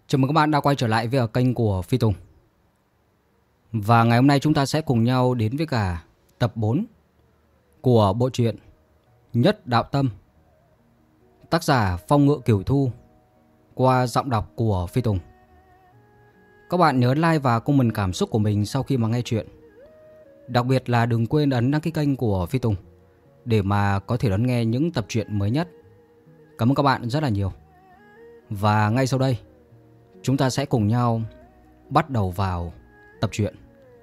Chào mừng các bạn đã quay trở lại với kênh của Phi Tùng. Và ngày hôm nay chúng ta sẽ cùng nhau đến với cả tập 4 của bộ truyện Nhất Đạo Tâm, tác giả Phong Ngự Kiều Thu, qua giọng đọc của Phi Tùng. Các bạn nhớ like và comment cảm xúc của mình sau khi mà nghe chuyện. Đặc biệt là đừng quên ấn đăng ký kênh của Phi Tùng để mà có thể đón nghe những tập truyện mới nhất. Cảm ơn các bạn rất là nhiều. Và ngay sau đây chúng ta sẽ cùng nhau bắt đầu vào tập truyện.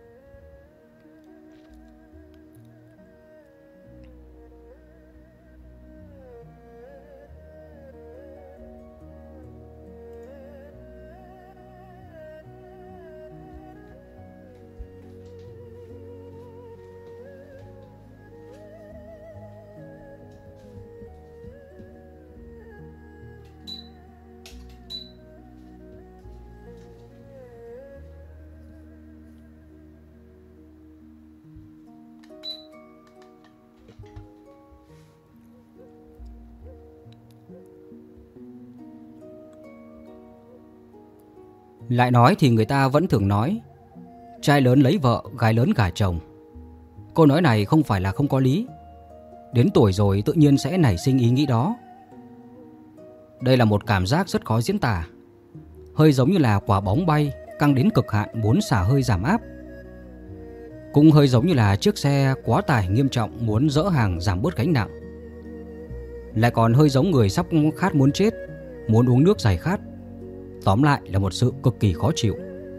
Lại nói thì người ta vẫn thường nói trai lớn lấy vợ, gái lớn gả chồng. Câu nói này không phải là không có lý. Đến tuổi rồi tự nhiên sẽ nảy sinh ý nghĩ đó. Đây là một cảm giác rất khó diễn tả, hơi giống như là quả bóng bay căng đến cực hạn muốn xả hơi giảm áp. Cũng hơi giống như là chiếc xe quá tải nghiêm trọng muốn dỡ hàng giảm bớt gánh nặng. Lại còn hơi giống người sắp khát muốn chết, muốn uống nước giải khát. Tóm lại là một sự cực kỳ khó chịu.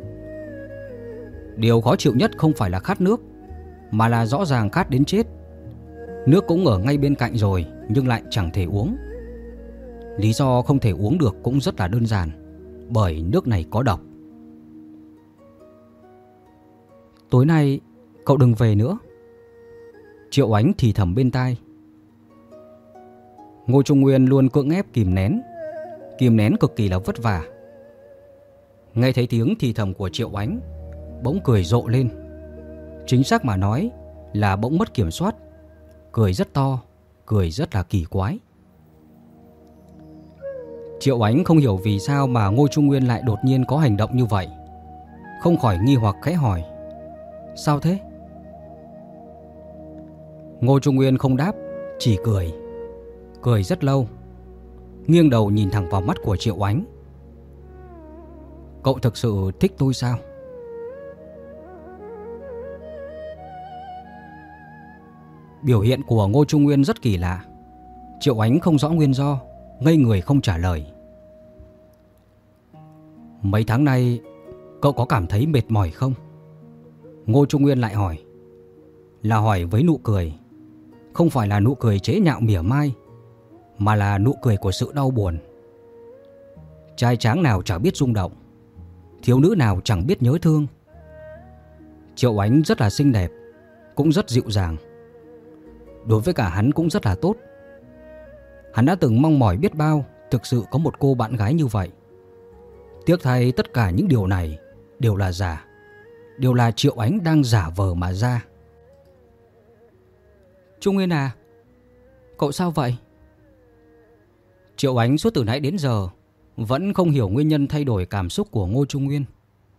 Điều khó chịu nhất không phải là khát nước, mà là rõ ràng khát đến chết. Nước cũng ở ngay bên cạnh rồi nhưng lại chẳng thể uống. Lý do không thể uống được cũng rất là đơn giản, bởi nước này có độc. Tối nay cậu đừng về nữa, Triệu Ánh thì thầm bên tai. Ngô Trung Nguyên luôn cưỡng ép kìm nén cực kỳ là vất vả. Nghe thấy tiếng thì thầm của Triệu Ánh, bỗng cười rộ lên. Chính xác mà nói là bỗng mất kiểm soát. Cười rất to, cười rất là kỳ quái. Triệu Ánh không hiểu vì sao mà Ngô Trung Nguyên lại đột nhiên có hành động như vậy, không khỏi nghi hoặc khẽ hỏi: sao thế? Ngô Trung Nguyên không đáp, chỉ cười. Cười rất lâu, nghiêng đầu nhìn thẳng vào mắt của Triệu Ánh. Cậu thực sự thích tôi sao? Biểu hiện của Ngô Trung Nguyên rất kỳ lạ. Triệu Ánh không rõ nguyên do, ngây người không trả lời. Mấy tháng nay cậu có cảm thấy mệt mỏi không? Ngô Trung Nguyên lại hỏi. Là hỏi với nụ cười. Không phải là nụ cười chế nhạo mỉa mai, mà là nụ cười của sự đau buồn. Trai tráng nào chẳng biết rung động, thiếu nữ nào chẳng biết nhớ thương. Triệu Ánh rất là xinh đẹp, cũng rất dịu dàng. Đối với cả hắn cũng rất là tốt. Hắn đã từng mong mỏi biết bao thực sự có một cô bạn gái như vậy. Tiếc thay tất cả những điều này đều là giả, đều là Triệu Ánh đang giả vờ mà ra. Trung Nguyên à, cậu sao vậy? Triệu Ánh suốt từ nãy đến giờ vẫn không hiểu nguyên nhân thay đổi cảm xúc của Ngô Trung Nguyên.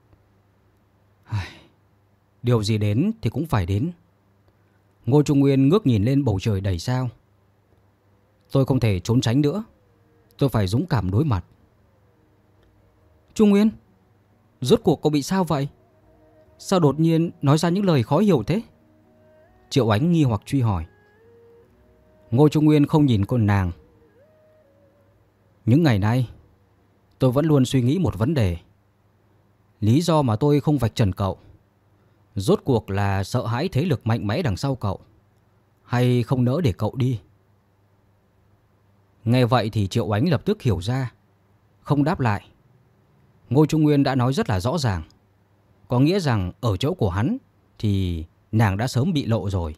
Điều gì đến thì cũng phải đến. Ngô Trung Nguyên ngước nhìn lên bầu trời đầy sao. Tôi không thể trốn tránh nữa, tôi phải dũng cảm đối mặt. Trung Nguyên, rốt cuộc cậu bị sao vậy? Sao đột nhiên nói ra những lời khó hiểu thế? Triệu Ánh nghi hoặc truy hỏi. Ngô Trung Nguyên không nhìn con nàng. Những ngày nay tôi vẫn luôn suy nghĩ một vấn đề. Lý do mà tôi không vạch trần cậu rốt cuộc là sợ hãi thế lực mạnh mẽ đằng sau cậu, hay không nỡ để cậu đi? Nghe vậy thì Triệu Ánh lập tức hiểu ra, không đáp lại. Ngô Trung Nguyên đã nói rất là rõ ràng, có nghĩa rằng ở chỗ của hắn thì nàng đã sớm bị lộ rồi.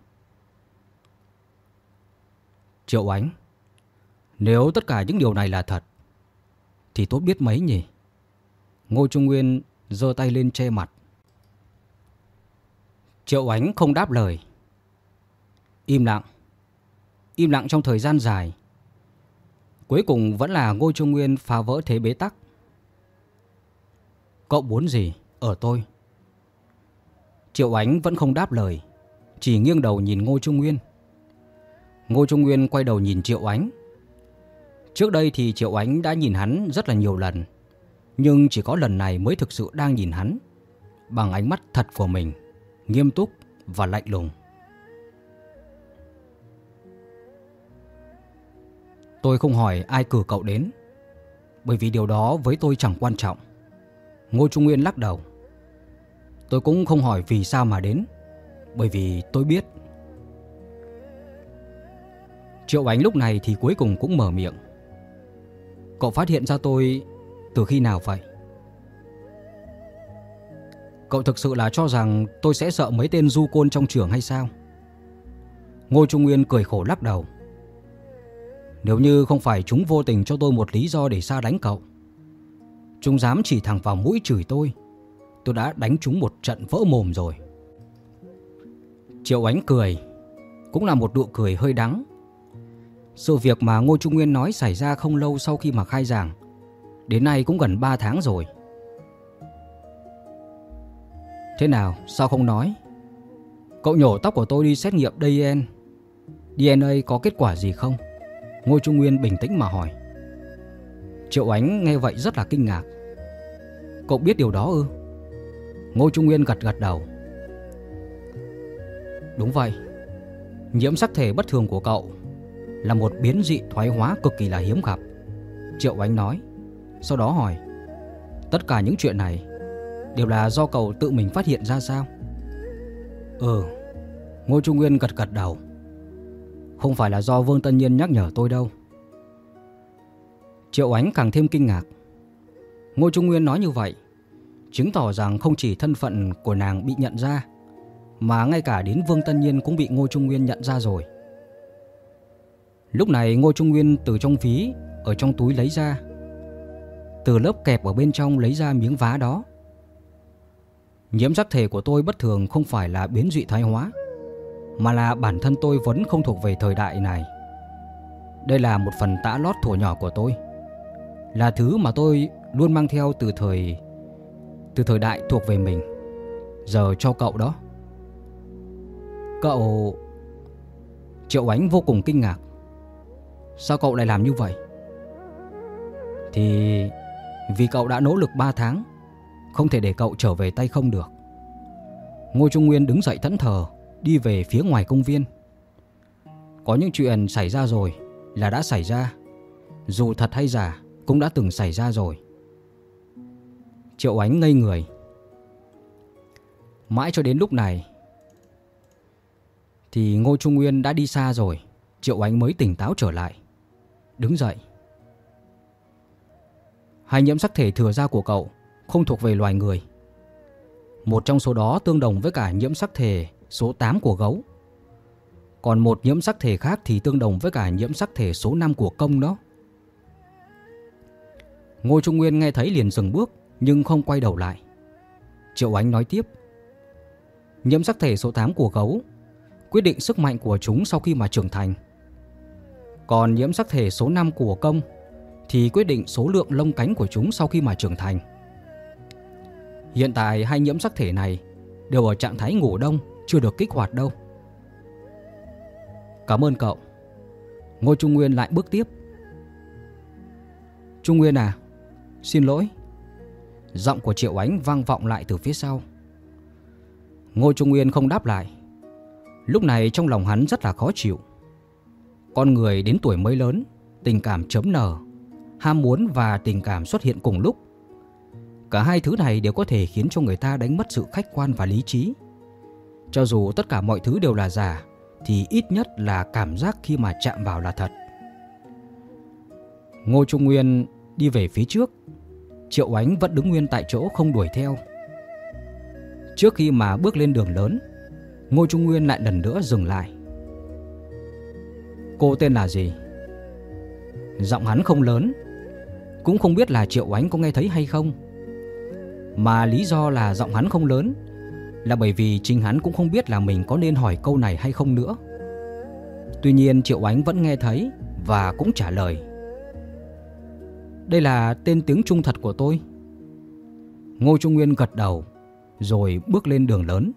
Triệu Ánh, nếu tất cả những điều này là thật thì tốt biết mấy nhỉ? Ngô Trung Nguyên giơ tay lên che mặt. Triệu Ánh không đáp lời. Im lặng trong thời gian dài. Cuối cùng vẫn là Ngô Trung Nguyên phá vỡ thế bế tắc. Cậu muốn gì ở tôi? Triệu Ánh vẫn không đáp lời, chỉ nghiêng đầu nhìn Ngô Trung Nguyên. Ngô Trung Nguyên quay đầu nhìn Triệu Ánh. Trước đây thì Triệu Ánh đã nhìn hắn rất là nhiều lần, nhưng chỉ có lần này mới thực sự đang nhìn hắn bằng ánh mắt thật của mình, nghiêm túc và lạnh lùng. Tôi không hỏi ai cử cậu đến, bởi vì điều đó với tôi chẳng quan trọng. Ngô Trung Nguyên lắc đầu. Tôi cũng không hỏi vì sao mà đến, bởi vì tôi biết. Triệu Ánh lúc này thì cuối cùng cũng mở miệng. Cậu phát hiện ra tôi từ khi nào vậy? Cậu thực sự là cho rằng tôi sẽ sợ mấy tên du côn trong trường hay sao? Ngô Trung Nguyên cười khổ lắc đầu. Nếu như không phải chúng vô tình cho tôi một lý do để xa đánh cậu, chúng dám chỉ thẳng vào mũi chửi tôi đã đánh chúng một trận vỡ mồm rồi. Triệu Ánh cười, cũng là một nụ cười hơi đắng. Sự việc mà Ngô Trung Nguyên nói xảy ra không lâu sau khi mà khai giảng, đến nay cũng gần 3 tháng rồi. Thế nào, sao không nói? Cậu nhổ tóc của tôi đi xét nghiệm DNA có kết quả gì không? Ngô Trung Nguyên bình tĩnh mà hỏi. Triệu Ánh nghe vậy rất là kinh ngạc. Cậu biết điều đó ư? Ngô Trung Nguyên gật gật đầu. Đúng vậy, nhiễm sắc thể bất thường của cậu là một biến dị thoái hóa cực kỳ là hiếm gặp. Triệu Ánh nói. Sau đó hỏi, tất cả những chuyện này đều là do cậu tự mình phát hiện ra sao? Ngô Trung Nguyên gật gật đầu. Không phải là do Vương Tân Nhiên nhắc nhở tôi đâu. Triệu Ánh càng thêm kinh ngạc. Ngô Trung Nguyên nói như vậy chứng tỏ rằng không chỉ thân phận của nàng bị nhận ra, mà ngay cả đến Vương Tân Nhiên cũng bị Ngô Trung Nguyên nhận ra rồi. Lúc này Ngô Trung Nguyên từ trong ví ở trong túi lấy ra, từ lớp kẹp ở bên trong lấy ra miếng vá đó. Nhiễm sắc thể của tôi bất thường không phải là biến dị thoái hóa, mà là bản thân tôi vốn không thuộc về thời đại này. Đây là một phần tã lót thuở nhỏ của tôi, là thứ mà tôi luôn mang theo từ thời đại thuộc về mình. Giờ cho cậu đó. Cậu... Triệu Ánh vô cùng kinh ngạc. Sao cậu lại làm như vậy? Thì vì cậu đã nỗ lực 3 tháng, không thể để cậu trở về tay không được. Ngô Trung Nguyên đứng dậy thẫn thờ, đi về phía ngoài công viên. Có những chuyện xảy ra rồi là đã xảy ra, dù thật hay giả cũng đã từng xảy ra rồi. Triệu Ánh ngây người. Mãi cho đến lúc này thì Ngô Trung Nguyên đã đi xa rồi. Triệu Ánh mới tỉnh táo trở lại, đứng dậy. Hai nhiễm sắc thể thừa da của cậu không thuộc về loài người. Một trong số đó tương đồng với cả nhiễm sắc thể số 8 của gấu, còn một nhiễm sắc thể khác thì tương đồng với cả nhiễm sắc thể số 5 của công đó. Ngô Trung Nguyên nghe thấy liền dừng bước, nhưng không quay đầu lại. Triệu Ánh nói tiếp. Nhiễm sắc thể số 8 của gấu quyết định sức mạnh của chúng sau khi mà trưởng thành, còn nhiễm sắc thể số 5 của công thì quyết định số lượng lông cánh của chúng sau khi mà trưởng thành. Hiện tại hai nhiễm sắc thể này đều ở trạng thái ngủ đông, chưa được kích hoạt đâu. Cảm ơn cậu. Ngô Trung Nguyên lại bước tiếp. Trung Nguyên à, xin lỗi. Giọng của Triệu Ánh vang vọng lại từ phía sau. Ngô Trung Nguyên không đáp lại. Lúc này trong lòng hắn rất là khó chịu. Con người đến tuổi mới lớn, tình cảm chớm nở, ham muốn và tình cảm xuất hiện cùng lúc. Cả hai thứ này đều có thể khiến cho người ta đánh mất sự khách quan và lý trí. Cho dù tất cả mọi thứ đều là giả, thì ít nhất là cảm giác khi mà chạm vào là thật. Ngô Trung Nguyên đi về phía trước. Triệu Ánh vẫn đứng nguyên tại chỗ không đuổi theo. Trước khi mà bước lên đường lớn, Ngô Trung Nguyên lại lần nữa dừng lại. Cô tên là gì? Giọng hắn không lớn, cũng không biết là Triệu Ánh có nghe thấy hay không. Mà lý do là giọng hắn không lớn là bởi vì chính hắn cũng không biết là mình có nên hỏi câu này hay không nữa. Tuy nhiên Triệu Ánh vẫn nghe thấy và cũng trả lời. Đây là tên tiếng Trung thật của tôi. Ngô Trung Nguyên gật đầu rồi bước lên đường lớn.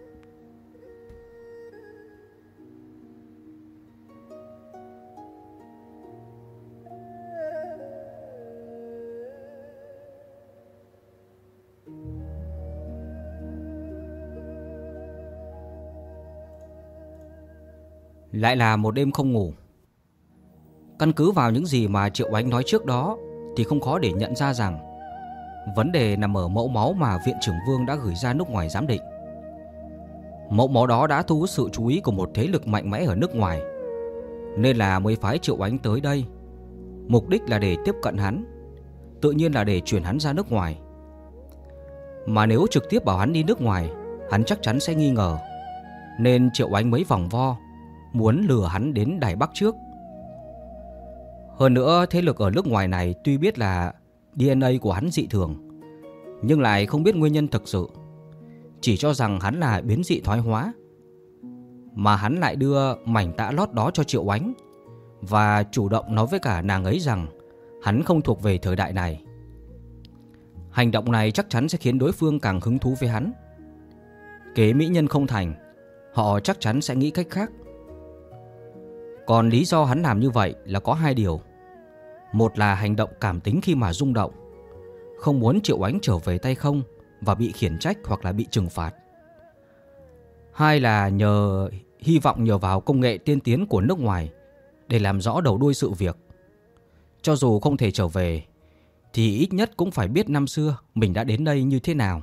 Lại là một đêm không ngủ. Căn cứ vào những gì mà Triệu Oánh nói trước đó thì không khó để nhận ra rằng vấn đề nằm ở mẫu máu mà Viện trưởng Vương đã gửi ra nước ngoài giám định. Mẫu máu đó đã thu hút sự chú ý của một thế lực mạnh mẽ ở nước ngoài, nên là mới phái Triệu Oánh tới đây. Mục đích là để tiếp cận hắn, tự nhiên là để chuyển hắn ra nước ngoài. Mà nếu trực tiếp bảo hắn đi nước ngoài, hắn chắc chắn sẽ nghi ngờ, nên Triệu Oánh mới vòng vo muốn lừa hắn đến Đài Bắc trước. Hơn nữa, thế lực ở nước ngoài này tuy biết là DNA của hắn dị thường, nhưng lại không biết nguyên nhân thực sự, chỉ cho rằng hắn là biến dị thoái hóa. Mà hắn lại đưa mảnh tạ lót đó cho Triệu Oánh và chủ động nói với cả nàng ấy rằng hắn không thuộc về thời đại này. Hành động này chắc chắn sẽ khiến đối phương càng hứng thú với hắn. Kế mỹ nhân không thành, họ chắc chắn sẽ nghĩ cách khác. Còn lý do hắn làm như vậy là có hai điều. Một là hành động cảm tính khi mà rung động, không muốn Triệu Oánh trở về tay không và bị khiển trách hoặc là bị trừng phạt. Hai là hy vọng nhờ vào công nghệ tiên tiến của nước ngoài để làm rõ đầu đuôi sự việc. Cho dù không thể trở về thì ít nhất cũng phải biết năm xưa mình đã đến đây như thế nào.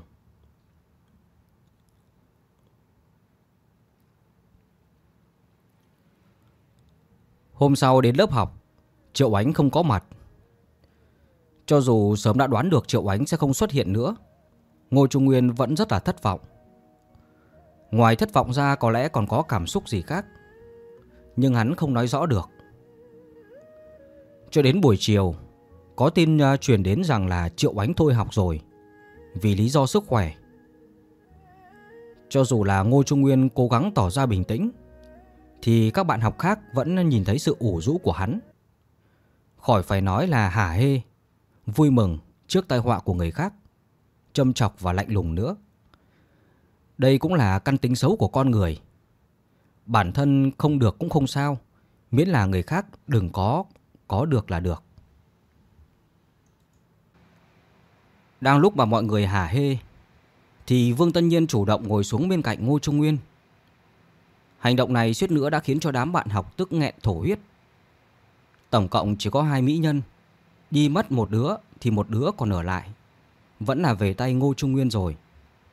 Hôm sau đến lớp học, Triệu Oánh không có mặt. Cho dù sớm đã đoán được Triệu Oánh sẽ không xuất hiện nữa, Ngô Trung Nguyên vẫn rất là thất vọng. Ngoài thất vọng ra có lẽ còn có cảm xúc gì khác, nhưng hắn không nói rõ được. Cho đến buổi chiều, có tin truyền đến rằng là Triệu Oánh thôi học rồi, vì lý do sức khỏe. Cho dù là Ngô Trung Nguyên cố gắng tỏ ra bình tĩnh, thì các bạn học khác vẫn nhìn thấy sự ủ rũ của hắn. Khỏi phải nói là hả hê, vui mừng trước tai họa của người khác, châm chọc và lạnh lùng nữa. Đây cũng là căn tính xấu của con người. Bản thân không được cũng không sao, miễn là người khác đừng có được là được. Đang lúc mà mọi người hả hê thì Vương Tân Nhiên chủ động ngồi xuống bên cạnh Ngô Trung Nguyên. Hành động này suýt nữa đã khiến cho đám bạn học tức nghẹn thổ huyết. Tổng cộng chỉ có 2 mỹ nhân, đi mất một đứa thì một đứa còn ở lại, vẫn là về tay Ngô Trung Nguyên rồi.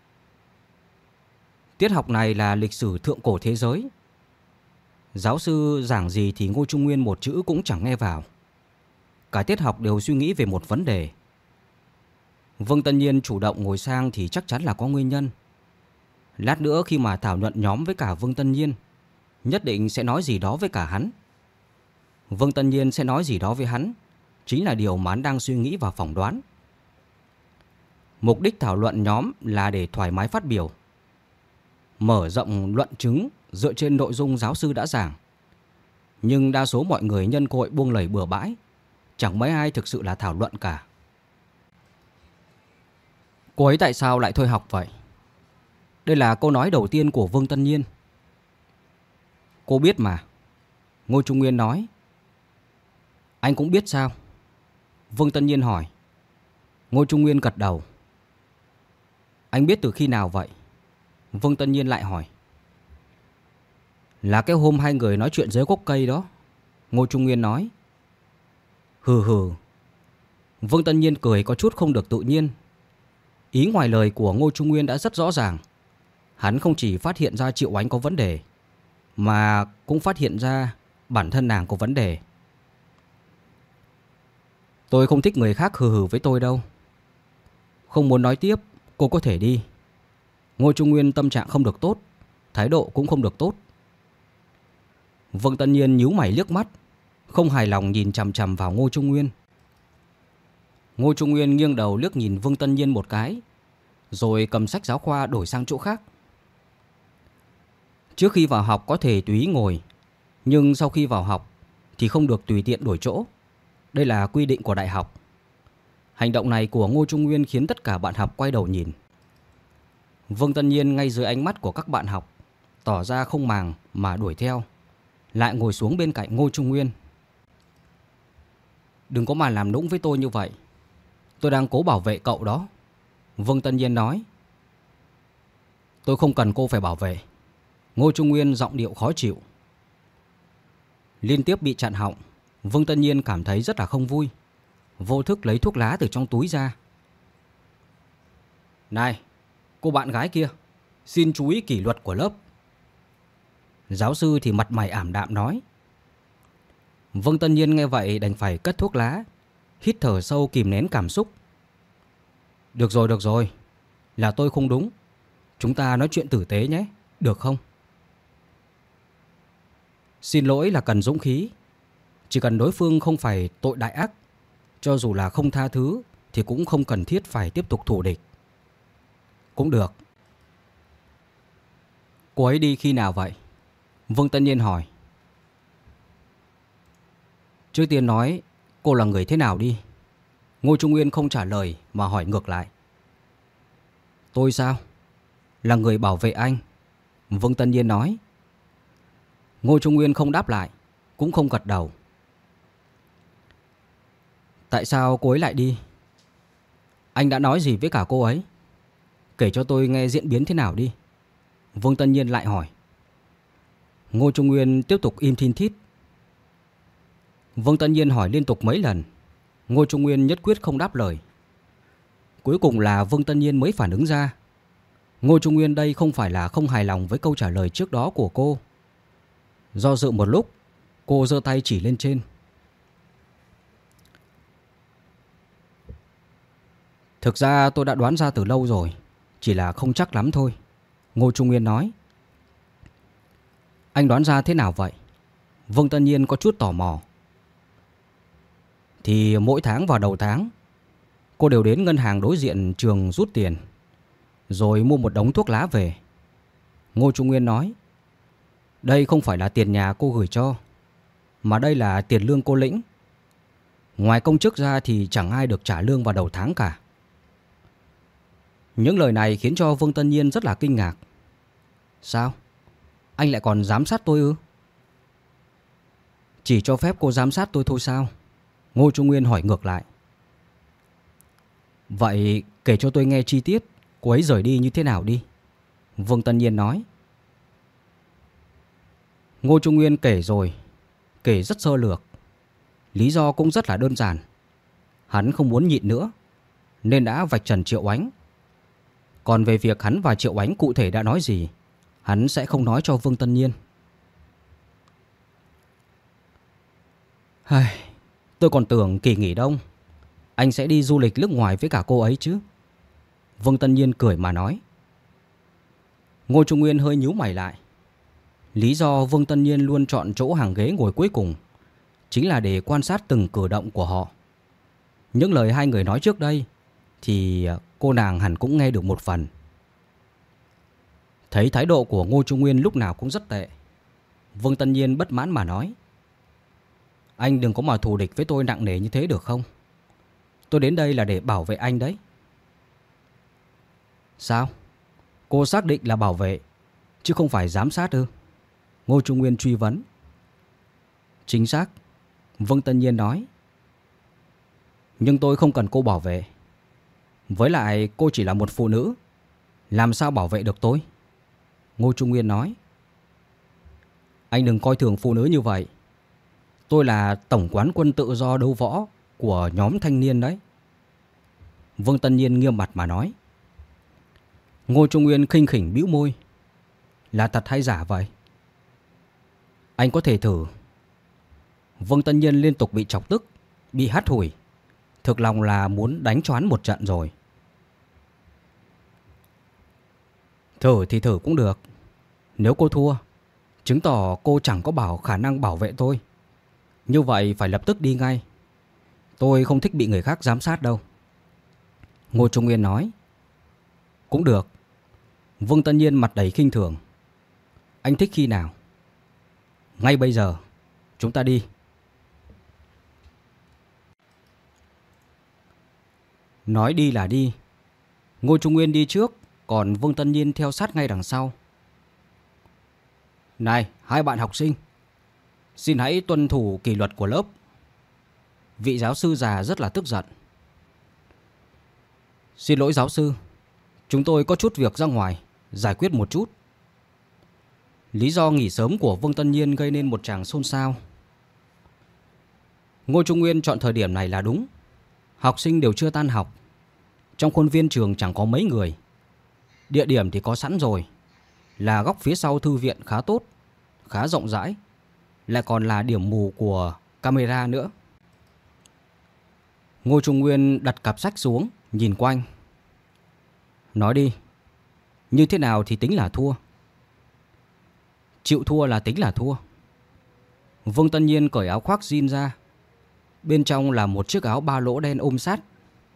Tiết học này là lịch sử thượng cổ thế giới. Giáo sư giảng gì thì Ngô Trung Nguyên một chữ cũng chẳng nghe vào. Cả tiết học đều suy nghĩ về một vấn đề. Vương Tân Nhiên chủ động ngồi sang thì chắc chắn là có nguyên nhân. Lát nữa khi mà thảo luận nhóm với cả Vương Tân Nhiên, nhất định sẽ nói gì đó với cả hắn. Vương Tân Nhiên sẽ nói gì đó với hắn, chính là điều mà hắn đang suy nghĩ và phỏng đoán. Mục đích thảo luận nhóm là để thoải mái phát biểu, mở rộng luận chứng dựa trên nội dung giáo sư đã giảng. Nhưng đa số mọi người nhân cơ hội buông lời bừa bãi, chẳng mấy ai thực sự là thảo luận cả. Cô ấy tại sao lại thôi học vậy? Đây là câu nói đầu tiên của Vương Tân Nhiên. Cô biết mà, Ngô Trung Nguyên nói. Anh cũng biết sao? Vương Tân Nhiên hỏi. Ngô Trung Nguyên gật đầu. Anh biết từ khi nào vậy? Vương Tân Nhiên lại hỏi. Là cái hôm hai người nói chuyện dưới gốc cây đó, Ngô Trung Nguyên nói. Hừ hừ. Vương Tân Nhiên cười có chút không được tự nhiên. Ý ngoài lời của Ngô Trung Nguyên đã rất rõ ràng. Hắn không chỉ phát hiện ra Triệu Oánh có vấn đề, mà cũng phát hiện ra bản thân nàng có vấn đề. Tôi không thích người khác hừ hừ với tôi đâu. Không muốn nói tiếp, cô có thể đi. Ngô Trung Nguyên tâm trạng không được tốt, thái độ cũng không được tốt. Vương Tân Nhiên nhíu mày liếc mắt, không hài lòng nhìn chằm chằm vào Ngô Trung Nguyên. Ngô Trung Nguyên nghiêng đầu liếc nhìn Vương Tân Nhiên một cái, rồi cầm sách giáo khoa đổi sang chỗ khác. Trước khi vào học có thể tùy ý ngồi, nhưng sau khi vào học thì không được tùy tiện đổi chỗ. Đây là quy định của đại học. Hành động này của Ngô Trung Nguyên khiến tất cả bạn học quay đầu nhìn. Vương Tân Nhiên ngay dưới ánh mắt của các bạn học tỏ ra không màng mà đuổi theo, lại ngồi xuống bên cạnh Ngô Trung Nguyên. Đừng có mà làm nũng với tôi như vậy. Tôi đang cố bảo vệ cậu đó. Vương Tân Nhiên nói. Tôi không cần cô phải bảo vệ. Ngô Trung Nguyên giọng điệu khó chịu. Liên tiếp bị chặn họng, Vương Tân Nhiên cảm thấy rất là không vui. Vô thức lấy thuốc lá từ trong túi ra. Này, cô bạn gái kia, xin chú ý kỷ luật của lớp. Giáo sư thì mặt mày ảm đạm nói. Vương Tân Nhiên nghe vậy đành phải cất thuốc lá, hít thở sâu kìm nén cảm xúc. Được rồi, là tôi không đúng. Chúng ta nói chuyện tử tế nhé, được không? Xin lỗi là cần dũng khí. Chỉ cần đối phương không phải tội đại ác, cho dù là không tha thứ thì cũng không cần thiết phải tiếp tục thù địch. Cũng được. Cô ấy đi khi nào vậy? Vương Tân Nhiên hỏi. Trước tiên nói cô là người thế nào đi. Ngô Trung Nguyên không trả lời mà hỏi ngược lại. Tôi sao? Là người bảo vệ anh. Vương Tân Nhiên nói. Ngô Trung Nguyên không đáp lại, cũng không gật đầu. Tại sao cô ấy lại đi? Anh đã nói gì với cả cô ấy? Kể cho tôi nghe diễn biến thế nào đi. Vương Tân Nhiên lại hỏi. Ngô Trung Nguyên tiếp tục im thin thít. Vương Tân Nhiên hỏi liên tục mấy lần, Ngô Trung Nguyên nhất quyết không đáp lời. Cuối cùng là Vương Tân Nhiên mới phản ứng ra. Ngô Trung Nguyên đây không phải là không hài lòng với câu trả lời trước đó của cô. Do dự một lúc, cô giơ tay chỉ lên trên. Thực ra tôi đã đoán ra từ lâu rồi, chỉ là không chắc lắm thôi. Ngô Trung Nguyên nói. Anh đoán ra thế nào vậy? Vương Tân Nhiên có chút tò mò. Thì mỗi tháng vào đầu tháng, cô đều đến ngân hàng đối diện trường rút tiền, rồi mua một đống thuốc lá về. Ngô Trung Nguyên nói. Đây không phải là tiền nhà cô gửi cho, mà đây là tiền lương cô lĩnh. Ngoài công chức ra thì chẳng ai được trả lương vào đầu tháng cả. Những lời này khiến cho Vương Tân Nhiên rất là kinh ngạc. Sao? Anh lại còn giám sát tôi ư? Chỉ cho phép cô giám sát tôi thôi sao? Ngô Trung Nguyên hỏi ngược lại. Vậy kể cho tôi nghe chi tiết cô ấy rời đi như thế nào đi. Vương Tân Nhiên nói. Ngô Trung Nguyên kể rồi, kể rất sơ lược. Lý do cũng rất là đơn giản. Hắn không muốn nhịn nữa, nên đã vạch trần Triệu Ánh. Còn về việc hắn và Triệu Ánh cụ thể đã nói gì, hắn sẽ không nói cho Vương Tân Nhiên. Tôi còn tưởng kỳ nghỉ đông anh sẽ đi du lịch nước ngoài với cả cô ấy chứ. Vương Tân Nhiên cười mà nói. Ngô Trung Nguyên hơi nhíu mày lại. Lý do Vương Tân Nhiên luôn chọn chỗ hàng ghế ngồi cuối cùng chính là để quan sát từng cử động của họ. Những lời hai người nói trước đây thì cô nàng hẳn cũng nghe được một phần. Thấy thái độ của Ngô Trung Nguyên lúc nào cũng rất tệ, Vương Tân Nhiên bất mãn mà nói. Anh đừng có mà thù địch với tôi nặng nề như thế được không? Tôi đến đây là để bảo vệ anh đấy. Sao? Cô xác định là bảo vệ chứ không phải giám sát ư? Ngô Trung Nguyên truy vấn. Chính xác, Vương Tân Nhiên nói. Nhưng tôi không cần cô bảo vệ. Với lại cô chỉ là một phụ nữ, làm sao bảo vệ được tôi? Ngô Trung Nguyên nói. Anh đừng coi thường phụ nữ như vậy. Tôi là tổng quán quân tự do đấu võ của nhóm thanh niên đấy. Vương Tân Nhiên nghiêm mặt mà nói. Ngô Trung Nguyên khinh khỉnh bĩu môi. Là thật hay giả vậy? Anh có thể thử. Vương Tân Nhiên liên tục bị chọc tức, bị hắt hủi. Thực lòng là muốn đánh choán một trận rồi. Thử thì thử cũng được. Nếu cô thua, chứng tỏ cô chẳng có khả năng bảo vệ tôi. Như vậy phải lập tức đi ngay. Tôi không thích bị người khác giám sát đâu. Ngô Trung Nguyên nói. Cũng được. Vương Tân Nhiên mặt đầy khinh thường. Anh thích khi nào? Ngay bây giờ. Chúng ta đi. Nói đi là đi. Ngô Trung Nguyên đi trước, còn Vương Tân Nhiên theo sát ngay đằng sau. Này, hai bạn học sinh, xin hãy tuân thủ kỷ luật của lớp. Vị giáo sư già rất là tức giận. Xin lỗi giáo sư, chúng tôi có chút việc ra ngoài, giải quyết một chút. Lý do nghỉ sớm của Vương Tân Nhiên gây nên một tràng xôn xao. Ngô Trung Nguyên chọn thời điểm này là đúng. Học sinh đều chưa tan học. Trong khuôn viên trường chẳng có mấy người. Địa điểm thì có sẵn rồi, là góc phía sau thư viện khá tốt, khá rộng rãi, lại còn là điểm mù của camera nữa. Ngô Trung Nguyên đặt cặp sách xuống, nhìn quanh. Nói đi, như thế nào thì tính là thua? Chịu thua là tính là thua. Vương Tân Nhiên cởi áo khoác jean ra. Bên trong là một chiếc áo ba lỗ đen ôm sát.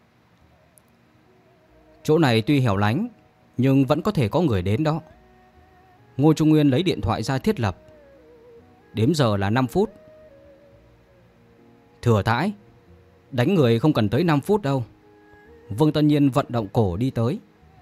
Chỗ này tuy hẻo lánh, nhưng vẫn có thể có người đến đó. Ngô Trung Nguyên lấy điện thoại ra thiết lập. Đếm giờ là 5 phút. Thừa thãi, đánh người không cần tới 5 phút đâu. Vương Tân Nhiên vận động cổ đi tới.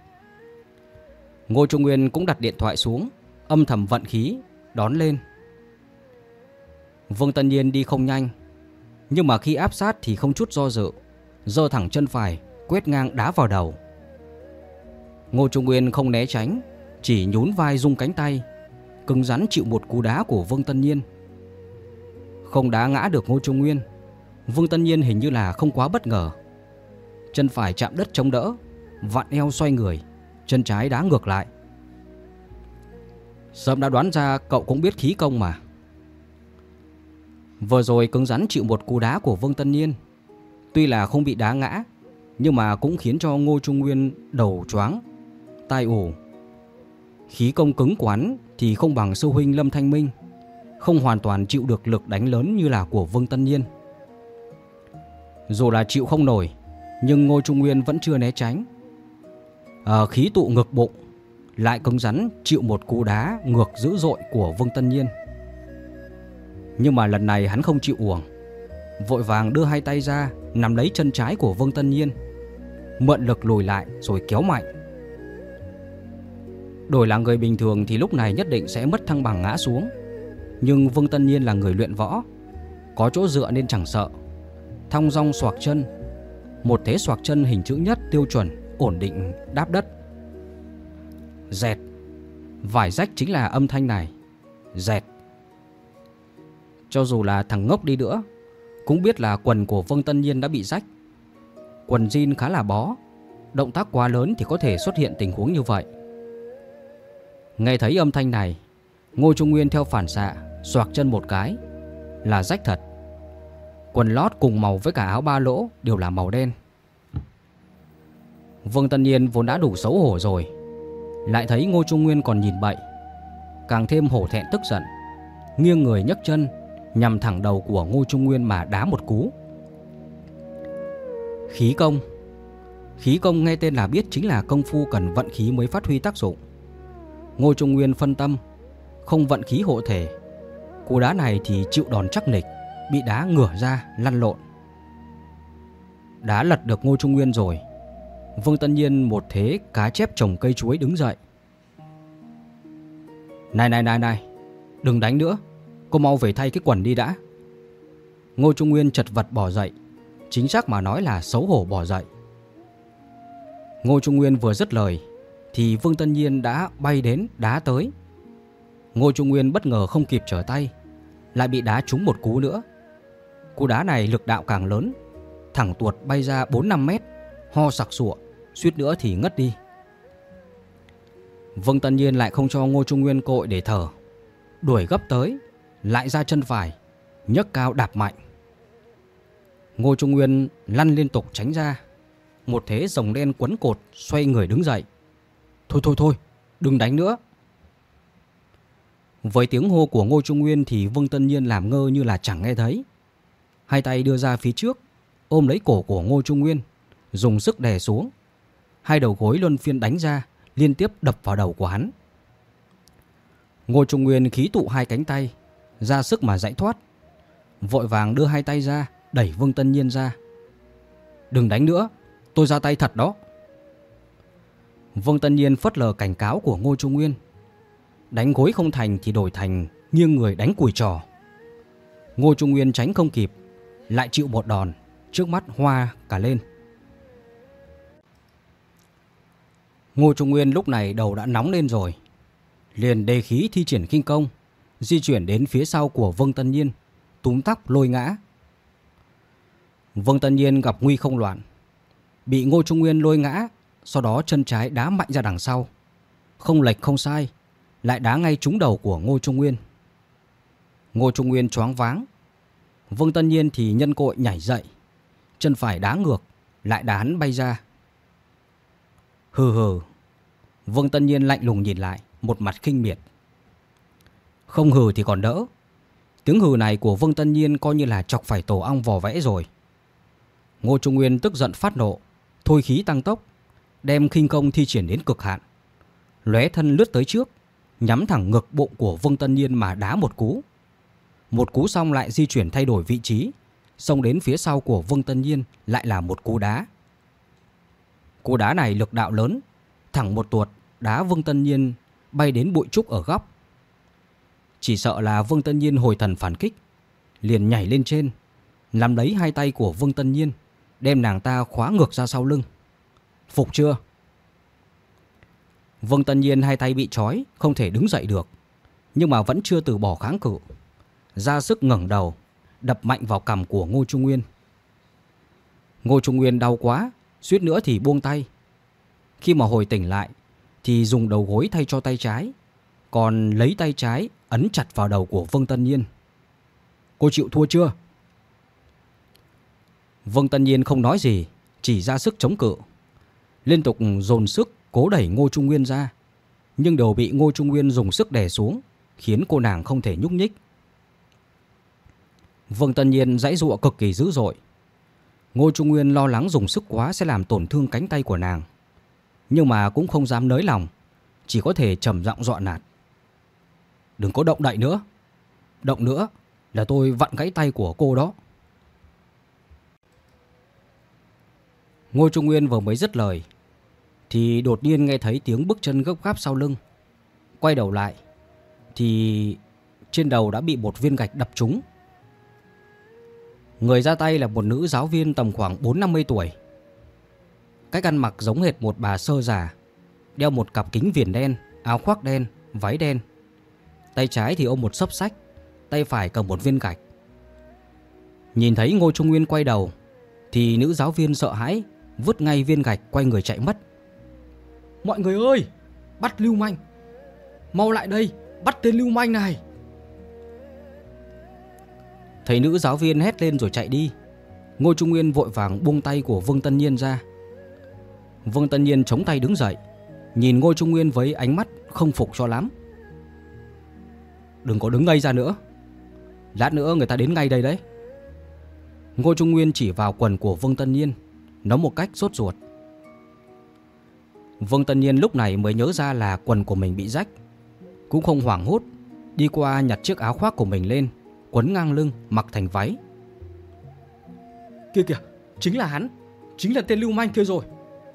Ngô Trung Nguyên cũng đặt điện thoại xuống, âm thầm vận khí, đón lên. Vương Tân Nhiên đi không nhanh, nhưng mà khi áp sát thì không chút do dự, giơ thẳng chân phải, quét ngang đá vào đầu. Ngô Trung Nguyên không né tránh, chỉ nhún vai rung cánh tay, cứng rắn chịu một cú đá của Vương Tân Nhiên. Không đá ngã được Ngô Trung Nguyên, Vương Tân Nhiên hình như là không quá bất ngờ. Chân phải chạm đất chống đỡ, vặn eo xoay người, chân trái đá ngược lại. Sớm đã đoán ra cậu cũng biết khí công mà. Vừa rồi cứng rắn chịu một cú đá của Vương Tân Nhiên, tuy là không bị đá ngã, nhưng mà cũng khiến cho Ngô Trung Nguyên đầu choáng, tai ù. Khí công cứng quán thì không bằng sư huynh Lâm Thanh Minh, không hoàn toàn chịu được lực đánh lớn như là của Vương Tân Nhiên. Dù là chịu không nổi, nhưng Ngô Trung Nguyên vẫn chưa né tránh. Khí tụ ngực bụng, lại cứng rắn chịu một cú đá ngược dữ dội của Vương Tân Nhiên. Nhưng mà lần này hắn không chịu uổng, vội vàng đưa hai tay ra nắm lấy chân trái của Vương Tân Nhiên, mượn lực lùi lại rồi kéo mạnh. Đổi là người bình thường thì lúc này nhất định sẽ mất thăng bằng ngã xuống. Nhưng Vương Tân Nhiên là người luyện võ, có chỗ dựa nên chẳng sợ. Thong dong xoạc chân, một thế xoạc chân hình chữ nhất tiêu chuẩn, ổn định đáp đất. Dẹt. Vải rách chính là âm thanh này. Dẹt. Cho dù là thằng ngốc đi nữa cũng biết là quần của Vương Tân Nhiên đã bị rách. Quần jean khá là bó, động tác quá lớn thì có thể xuất hiện tình huống như vậy. Nghe thấy âm thanh này, Ngô Trung Nguyên theo phản xạ xoạc chân một cái, là rách thật. Quần lót cùng màu với cả áo ba lỗ đều là màu đen. Vương Tân Nhiên vốn đã đủ xấu hổ rồi, lại thấy Ngô Trung Nguyên còn nhìn bậy, càng thêm hổ thẹn tức giận, nghiêng người nhấc chân nhằm thẳng đầu của Ngô Trung Nguyên mà đá một cú. Khí công. Khí công nghe tên là biết chính là công phu cần vận khí mới phát huy tác dụng. Ngô Trung Nguyên phân tâm, không vận khí hộ thể, cú đá này thì chịu đòn chắc nịch, bị đá ngửa ra lăn lộn. Đá lật được Ngô Trung Nguyên rồi, Vương Tân Nhiên một thế cá chép trồng cây chuối đứng dậy. Này, đừng đánh nữa, cô mau về thay cái quần đi đã. Ngô Trung Nguyên chật vật bỏ dậy, chính xác mà nói là xấu hổ bỏ dậy. Ngô Trung Nguyên vừa dứt lời thì Vương Tân Nhiên đã bay đến đá tới. Ngô Trung Nguyên bất ngờ không kịp trở tay, lại bị đá trúng một cú nữa. Cú đá này lực đạo càng lớn, thẳng tuột bay ra 4-5 mét, ho sặc sụa, suýt nữa thì ngất đi. Vương Tân Nhiên lại không cho Ngô Trung Nguyên cơ hội để thở, đuổi gấp tới, lại ra chân phải, nhấc cao đạp mạnh. Ngô Trung Nguyên lăn liên tục tránh ra, một thế rồng đen quấn cột, xoay người đứng dậy. Thôi, đừng đánh nữa. Với tiếng hô của Ngô Trung Nguyên thì Vương Tân Nhiên làm ngơ như là chẳng nghe thấy. Hai tay đưa ra phía trước, ôm lấy cổ của Ngô Trung Nguyên, dùng sức đè xuống. Hai đầu gối luân phiên đánh ra, liên tiếp đập vào đầu của hắn. Ngô Trung Nguyên khí tụ hai cánh tay, ra sức mà giải thoát, vội vàng đưa hai tay ra, đẩy Vương Tân Nhiên ra. Đừng đánh nữa, tôi ra tay thật đó. Vương Tân Nhiên phớt lờ cảnh cáo của Ngô Trung Nguyên. Đánh gối không thành thì đổi thành nghiêng người đánh cùi trò. Ngô Trung Nguyên tránh không kịp, lại chịu một đòn, trước mắt hoa cả lên. Ngô Trung Nguyên lúc này đầu đã nóng lên rồi, liền đề khí thi triển khinh công, di chuyển đến phía sau của Vương Tân Nhiên, túm tóc lôi ngã. Vương Tân Nhiên gặp nguy không loạn, bị Ngô Trung Nguyên lôi ngã, sau đó chân trái đá mạnh ra đằng sau, không lệch không sai, lại đá ngay trúng đầu của Ngô Trung Nguyên. Ngô Trung Nguyên choáng váng. Vương Tân Nhiên thì nhân cội nhảy dậy, chân phải đá ngược, lại đá hắn bay ra. Hừ hừ. Vương Tân Nhiên lạnh lùng nhìn lại, một mặt khinh miệt. Không hừ thì còn đỡ. Tiếng hừ này của Vương Tân Nhiên coi như là chọc phải tổ ong vò vẽ rồi. Ngô Trung Nguyên tức giận phát nộ, thôi khí tăng tốc, đem khinh công thi triển đến cực hạn, lóe thân lướt tới trước, nhắm thẳng ngực bụng của Vương Tân Nhiên mà đá một cú. Một cú xong lại di chuyển thay đổi vị trí, xông đến phía sau của Vương Tân Nhiên lại là một cú đá. Cú đá này lực đạo lớn, thẳng một tuột đá Vương Tân Nhiên bay đến bụi trúc ở góc. Chỉ sợ là Vương Tân Nhiên hồi thần phản kích, liền nhảy lên trên, nắm lấy hai tay của Vương Tân Nhiên, đem nàng ta khóa ngược ra sau lưng. Phục chưa? Vương Tân Nhiên hai tay bị trói, không thể đứng dậy được, nhưng mà vẫn chưa từ bỏ kháng cự, ra sức ngẩng đầu, đập mạnh vào cằm của Ngô Trung Nguyên. Ngô Trung Nguyên đau quá, suýt nữa thì buông tay. Khi mà hồi tỉnh lại thì dùng đầu gối thay cho tay trái, còn lấy tay trái ấn chặt vào đầu của Vương Tân Nhiên. Cô chịu thua chưa? Vương Tân Nhiên không nói gì, chỉ ra sức chống cự, liên tục dồn sức cố đẩy Ngô Trung Nguyên ra, nhưng đều bị Ngô Trung Nguyên dùng sức đè xuống, khiến cô nàng không thể nhúc nhích. Vương Tân Nhiên giãy giụa cực kỳ dữ dội. Ngô Trung Nguyên lo lắng dùng sức quá sẽ làm tổn thương cánh tay của nàng, nhưng mà cũng không dám nới lòng, chỉ có thể trầm giọng dọa nạt. Đừng có động đậy nữa, động nữa là tôi vặn gãy tay của cô đó. Ngô Trung Nguyên vừa mới dứt lời thì đột nhiên nghe thấy tiếng bước chân gấp gáp sau lưng. Quay đầu lại thì trên đầu đã bị một viên gạch đập trúng. Người ra tay là một nữ giáo viên tầm khoảng 40-50 tuổi. Cách ăn mặc giống hệt một bà sơ già, đeo một cặp kính viền đen, áo khoác đen, váy đen. Tay trái thì ôm một xấp sách, tay phải cầm một viên gạch. Nhìn thấy Ngô Trung Nguyên quay đầu thì nữ giáo viên sợ hãi, vứt ngay viên gạch quay người chạy mất. Mọi người ơi, bắt lưu manh, mau lại đây, bắt tên lưu manh này. Thấy nữ giáo viên hét lên rồi chạy đi, Ngô Trung Nguyên vội vàng buông tay của Vương Tân Nhiên ra. Vương Tân Nhiên chống tay đứng dậy, nhìn Ngô Trung Nguyên với ánh mắt không phục cho lắm. Đừng có đứng ngây ra nữa, lát nữa người ta đến ngay đây đấy. Ngô Trung Nguyên chỉ vào quần của Vương Tân Nhiên, nói một cách sốt ruột. Vương Tân Nhiên lúc này mới nhớ ra là quần của mình bị rách, cũng không hoảng hốt, đi qua nhặt chiếc áo khoác của mình lên, quấn ngang lưng, mặc thành váy. Kìa kìa, chính là hắn, chính là tên lưu manh kia rồi.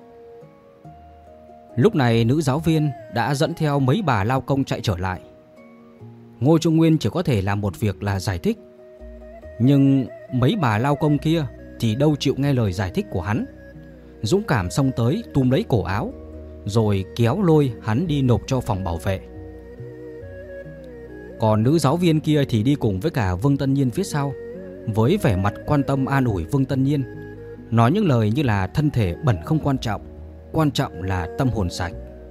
Lúc này nữ giáo viên đã dẫn theo mấy bà lao công chạy trở lại. Ngô Trung Nguyên chỉ có thể làm một việc là giải thích, nhưng mấy bà lao công kia thì đâu chịu nghe lời giải thích của hắn, dũng cảm xông tới túm lấy cổ áo, rồi kéo lôi hắn đi nộp cho phòng bảo vệ. Còn nữ giáo viên kia thì đi cùng với cả Vương Tân Nhiên phía sau, với vẻ mặt quan tâm an ủi Vương Tân Nhiên, nói những lời như là thân thể bẩn không quan trọng là tâm hồn sạch.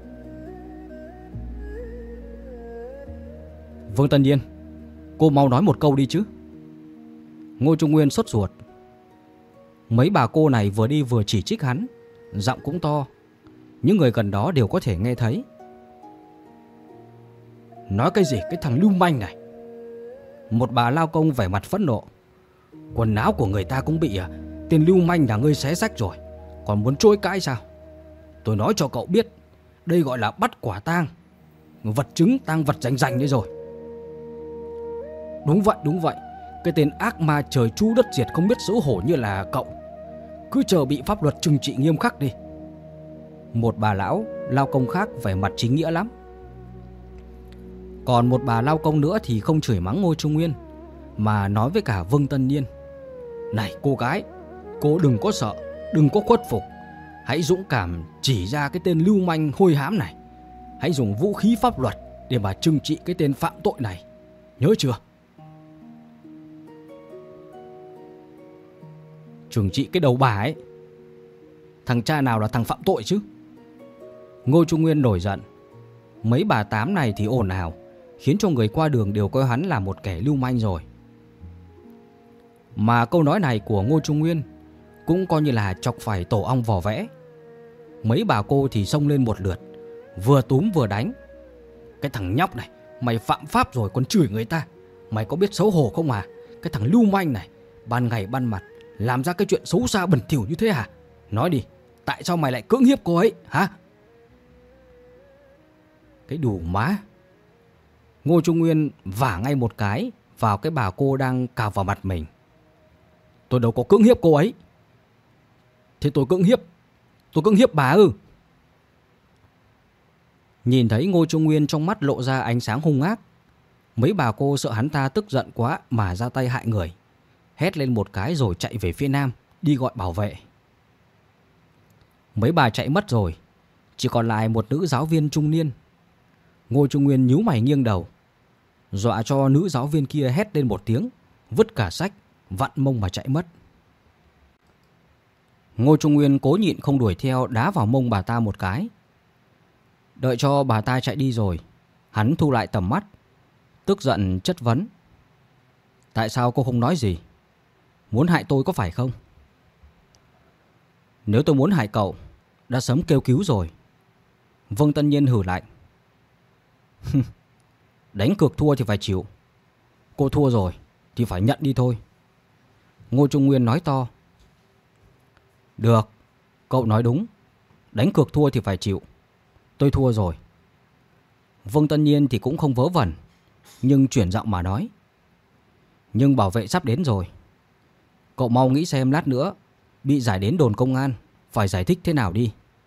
Vương Tân Nhiên, cô mau nói một câu đi chứ. Ngô Trung Nguyên sốt ruột. Mấy bà cô này vừa đi vừa chỉ trích hắn, giọng cũng to, những người gần đó đều có thể nghe thấy. Nói cái gì cái thằng lưu manh này? Một bà lao công vẻ mặt phẫn nộ. Quần áo của người ta cũng bị tên lưu manh là ngươi xé rách rồi, còn muốn chối cãi sao? Tôi nói cho cậu biết, đây gọi là bắt quả tang, vật chứng tang vật rành rành đấy rồi. Đúng vậy, cái tên ác ma trời chu đất diệt không biết xấu hổ như là cậu cứ chờ bị pháp luật trừng trị nghiêm khắc đi. Một bà lão lao công khác vẻ mặt chính nghĩa lắm. Còn một bà lao công nữa thì không chửi mắng Ngô Trung Nguyên, mà nói với cả Vương Tân Nhiên: Này cô gái, cô đừng có sợ, đừng có khuất phục. Hãy dũng cảm chỉ ra cái tên lưu manh hôi hám này. Hãy dùng vũ khí pháp luật để mà trừng trị cái tên phạm tội này. Nhớ chưa? Trừng trị cái đầu bà ấy. Thằng cha nào là thằng phạm tội chứ? Ngô Trung Nguyên nổi giận. Mấy bà tám này thì ồn ào, khiến cho người qua đường đều coi hắn là một kẻ lưu manh rồi. Mà câu nói này của Ngô Trung Nguyên cũng coi như là chọc phải tổ ong vò vẽ. Mấy bà cô thì xông lên một lượt, vừa túm vừa đánh. Cái thằng nhóc này, mày phạm pháp rồi còn chửi người ta, mày có biết xấu hổ không à? Cái thằng lưu manh này, ban ngày ban mặt làm ra cái chuyện xấu xa bẩn thỉu như thế hả? Nói đi, tại sao mày lại cưỡng hiếp cô ấy hả? Cái đủ má. Ngô Trung Nguyên vả ngay một cái vào cái bà cô đang cào vào mặt mình. Tôi đâu có cưỡng hiếp cô ấy. Thế tôi cưỡng hiếp bà ư? Nhìn thấy Ngô Trung Nguyên trong mắt lộ ra ánh sáng hung ác, mấy bà cô sợ hắn ta tức giận quá mà ra tay hại người, hét lên một cái rồi chạy về phía nam đi gọi bảo vệ. Mấy bà chạy mất rồi, chỉ còn lại một nữ giáo viên trung niên. Ngô Trung Nguyên nhíu mày nghiêng đầu, dọa cho nữ giáo viên kia hét lên một tiếng, vứt cả sách, vặn mông mà chạy mất. Ngô Trung Nguyên cố nhịn không đuổi theo, đá vào mông bà ta một cái. Đợi cho bà ta chạy đi rồi, hắn thu lại tầm mắt, tức giận chất vấn: Tại sao cô không nói gì? Muốn hại tôi có phải không? Nếu tôi muốn hại cậu, đã sớm kêu cứu rồi. Vương Tân Nhiên hử lạnh: Đánh cược thua thì phải chịu. Cô thua rồi thì phải nhận đi thôi. Ngô Trung Nguyên nói to: Được, cậu nói đúng. Đánh cược thua thì phải chịu. Tôi thua rồi. Vương Tân Nhiên thì cũng không vớ vẩn, nhưng chuyển giọng mà nói: Nhưng bảo vệ sắp đến rồi. Cậu mau nghĩ xem lát nữa bị giải đến đồn công an phải giải thích thế nào đi.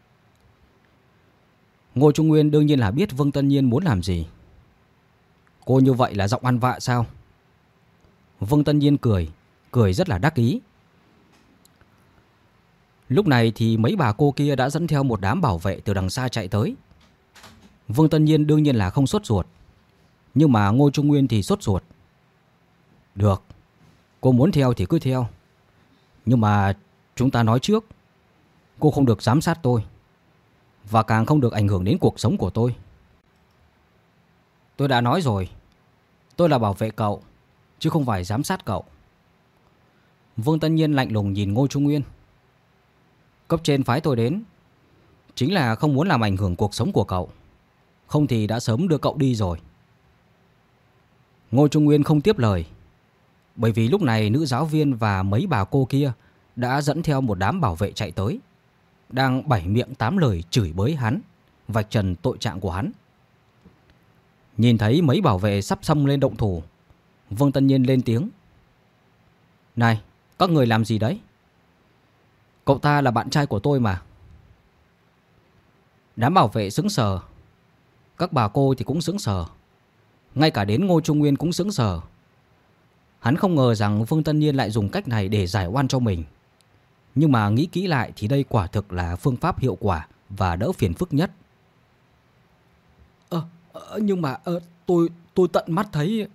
Ngô Trung Nguyên đương nhiên là biết Vương Tân Nhiên muốn làm gì. Cô như vậy là giọng ăn vạ sao? Vương Tân Nhiên cười rất là đắc ý. Lúc này thì mấy bà cô kia đã dẫn theo một đám bảo vệ từ đằng xa chạy tới. Vương Tân Nhiên đương nhiên là không sốt ruột, nhưng mà Ngô Trung Nguyên thì sốt ruột. Được, cô muốn theo thì cứ theo. Nhưng mà chúng ta nói trước, cô không được giám sát tôi, và càng không được ảnh hưởng đến cuộc sống của tôi. Tôi đã nói rồi, tôi là bảo vệ cậu, chứ không phải giám sát cậu. Vương Tân Nhiên lạnh lùng nhìn Ngô Trung Nguyên. Cấp trên phái tôi đến chính là không muốn làm ảnh hưởng cuộc sống của cậu, không thì đã sớm đưa cậu đi rồi. Ngô Trung Nguyên không tiếp lời, bởi vì lúc này nữ giáo viên và mấy bà cô kia đã dẫn theo một đám bảo vệ chạy tới, đang bảy miệng tám lời chửi bới hắn, vạch trần tội trạng của hắn. Nhìn thấy mấy bảo vệ sắp xông lên động thủ, Vương Tân Nhiên lên tiếng: Này, các người làm gì đấy? Cậu ta là bạn trai của tôi mà. Đám bảo vệ sững sờ, các bà cô thì cũng sững sờ, ngay cả đến Ngô Trung Nguyên cũng sững sờ. Hắn không ngờ rằng Vương Tân Nhiên lại dùng cách này để giải oan cho mình. Nhưng mà nghĩ kỹ lại thì đây quả thực là phương pháp hiệu quả và đỡ phiền phức nhất. Nhưng mà tôi tận mắt thấy.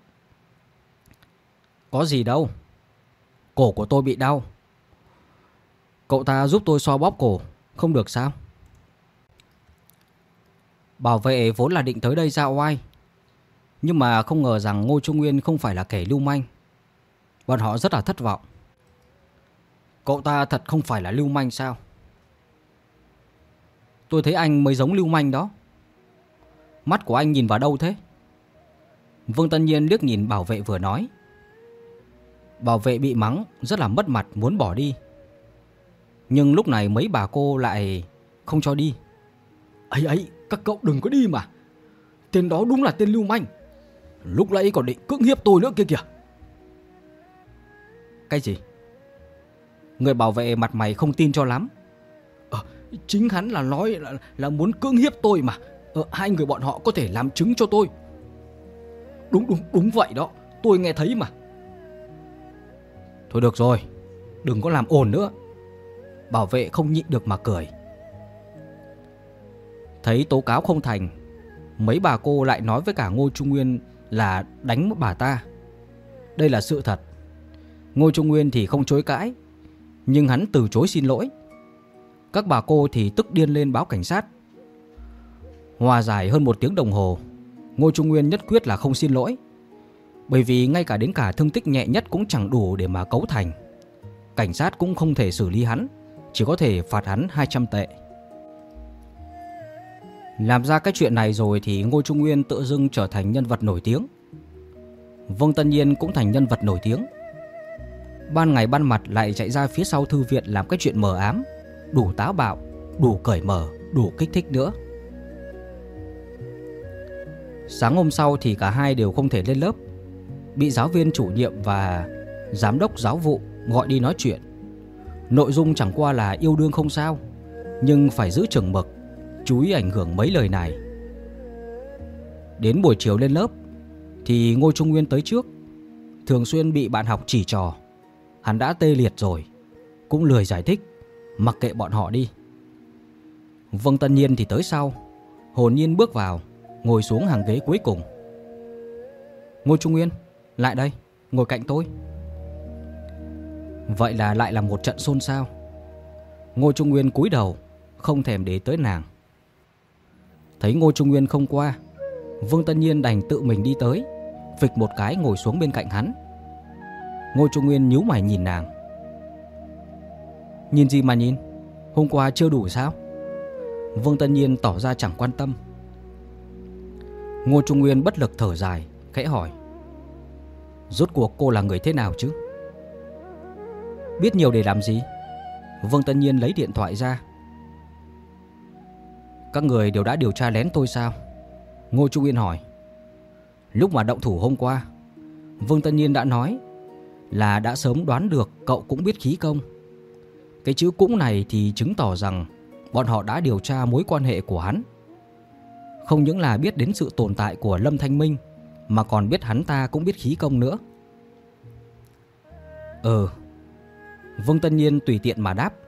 Có gì đâu, cổ của tôi bị đau. Cậu ta giúp tôi xoa bóp cổ, không được sao? Bảo vệ vốn là định tới đây ra oai, nhưng mà không ngờ rằng Ngô Trung Nguyên không phải là kẻ lưu manh. Bọn họ rất là thất vọng. Cậu ta thật không phải là lưu manh sao? Tôi thấy anh mới giống lưu manh đó. Mắt của anh nhìn vào đâu thế? Vương Tân Nhiên liếc nhìn bảo vệ vừa nói. Bảo vệ bị mắng rất là mất mặt, muốn bỏ đi. Nhưng lúc này mấy bà cô lại không cho đi. Ấy, các cậu đừng có đi mà. Tên đó đúng là tên lưu manh. Lúc nãy còn định cưỡng hiếp tôi nữa kia kìa. Cái gì? Người bảo vệ mặt mày không tin cho lắm. Chính hắn là nói là muốn cưỡng hiếp tôi mà. Hai người bọn họ có thể làm chứng cho tôi. Đúng vậy đó, tôi nghe thấy mà. Thôi được rồi, đừng có làm ồn nữa. Bảo vệ không nhịn được mà cười. Thấy tố cáo không thành, mấy bà cô lại nói với cả Ngô Trung Nguyên là đánh bà ta. Đây là sự thật. Ngô Trung Nguyên thì không chối cãi, nhưng hắn từ chối xin lỗi. Các bà cô thì tức điên lên báo cảnh sát. Hòa giải hơn 1 tiếng đồng hồ, Ngô Trung Nguyên nhất quyết là không xin lỗi. Bởi vì ngay cả đến cả thương tích nhẹ nhất cũng chẳng đủ để mà cấu thành. Cảnh sát cũng không thể xử lý hắn, chỉ có thể phạt hắn 200 tệ. Làm ra cái chuyện này rồi thì Ngô Trung Nguyên tự dưng trở thành nhân vật nổi tiếng. Vương Tân Nhiên cũng thành nhân vật nổi tiếng. Ban ngày ban mặt lại chạy ra phía sau thư viện làm cái chuyện mờ ám, đủ táo bạo, đủ cởi mở, đủ kích thích nữa. Sáng hôm sau thì cả hai đều không thể lên lớp, bị giáo viên chủ nhiệm và giám đốc giáo vụ gọi đi nói chuyện. Nội dung chẳng qua là yêu đương không sao, nhưng phải giữ chừng mực, chú ý ảnh hưởng mấy lời này. Đến buổi chiều lên lớp thì Ngô Trung Nguyên tới trước. Thường xuyên bị bạn học chỉ trò, hắn đã tê liệt rồi, cũng lười giải thích, mặc kệ bọn họ đi. Vương Tân Nhiên thì tới sau, hồn nhiên bước vào, ngồi xuống hàng ghế cuối cùng. Ngô Trung Nguyên, lại đây, ngồi cạnh tôi. Vậy là lại là một trận xôn xao. Ngô Trung Nguyên cúi đầu, không thèm để tới nàng. Thấy Ngô Trung Nguyên không qua, Vương Tân Nhiên đành tự mình đi tới, phịch một cái ngồi xuống bên cạnh hắn. Ngô Trung Nguyên nhíu mày nhìn nàng. Nhìn gì mà nhìn? Hôm qua chưa đủ sao? Vương Tân Nhiên tỏ ra chẳng quan tâm. Ngô Trung Nguyên bất lực thở dài, khẽ hỏi: Rốt cuộc cô là người thế nào chứ? Biết nhiều để làm gì? Vương Tân Nhiên lấy điện thoại ra. Các người đều đã điều tra lén tôi sao? Ngô Trung Nguyên hỏi. Lúc mà động thủ hôm qua, Vương Tân Nhiên đã nói là đã sớm đoán được cậu cũng biết khí công. Cái chữ cũng này thì chứng tỏ rằng bọn họ đã điều tra mối quan hệ của hắn. Không những là biết đến sự tồn tại của Lâm Thanh Minh, mà còn biết hắn ta cũng biết khí công nữa. Vương Tân Nhiên tùy tiện mà đáp.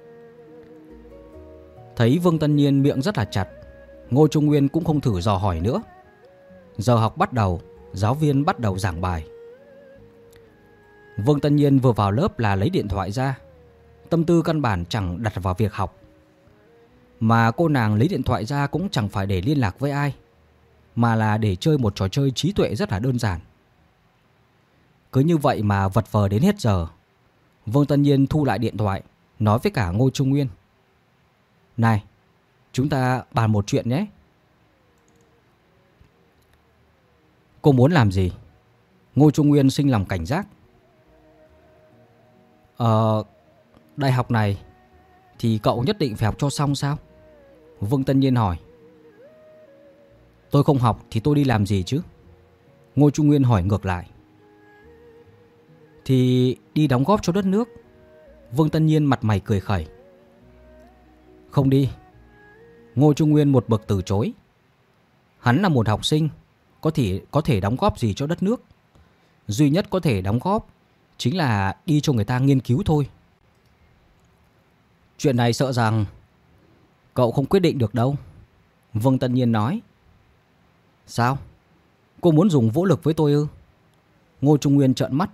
Thấy Vương Tân Nhiên miệng rất là chặt, Ngô Trung Nguyên cũng không thử dò hỏi nữa. Giờ học bắt đầu, giáo viên bắt đầu giảng bài. Vương Tân Nhiên vừa vào lớp là lấy điện thoại ra, tâm tư căn bản chẳng đặt vào việc học. Mà cô nàng lấy điện thoại ra cũng chẳng phải để liên lạc với ai, mà là để chơi một trò chơi trí tuệ rất là đơn giản. Cứ như vậy mà vật vờ đến hết giờ. Vương Tân Nhiên thu lại điện thoại, nói với cả Ngô Trung Nguyên: Này, chúng ta bàn một chuyện nhé. Cô muốn làm gì? Ngô Trung Nguyên sinh lòng cảnh giác. Đại học này thì cậu nhất định phải học cho xong sao? Vương Tân Nhiên hỏi. Tôi không học thì tôi đi làm gì chứ? Ngô Trung Nguyên hỏi ngược lại. Thì đi đóng góp cho đất nước. Vương Tân Nhiên mặt mày cười khẩy. Không đi. Ngô Trung Nguyên một bậc từ chối. Hắn là một học sinh, có thể đóng góp gì cho đất nước? Duy nhất có thể đóng góp chính là đi cho người ta nghiên cứu thôi. Chuyện này sợ rằng cậu không quyết định được đâu. Vương Tân Nhiên nói. Sao? Cô muốn dùng vũ lực với tôi ư? Ngô Trung Nguyên trợn mắt.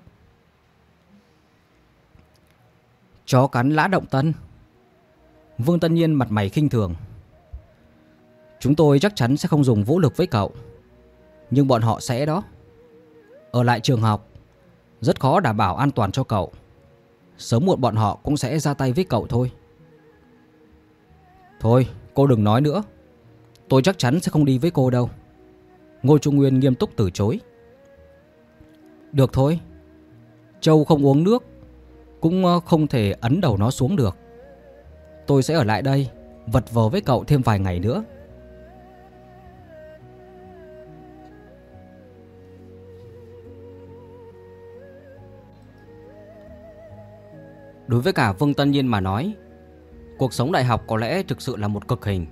Chó cắn lã động tân. Vương Tân Nhiên mặt mày khinh thường. Chúng tôi chắc chắn sẽ không dùng vũ lực với cậu, nhưng bọn họ sẽ đó. Ở lại trường học rất khó đảm bảo an toàn cho cậu. Sớm muộn bọn họ cũng sẽ ra tay với cậu thôi. Thôi, cô đừng nói nữa. Tôi chắc chắn sẽ không đi với cô đâu. Ngô Trung Nguyên nghiêm túc từ chối. Được thôi. Trâu không uống nước cũng không thể ấn đầu nó xuống được. Tôi sẽ ở lại đây vật vờ với cậu thêm vài ngày nữa. Đối với cả Vương Tân Nhiên mà nói, cuộc sống đại học có lẽ thực sự là một cực hình.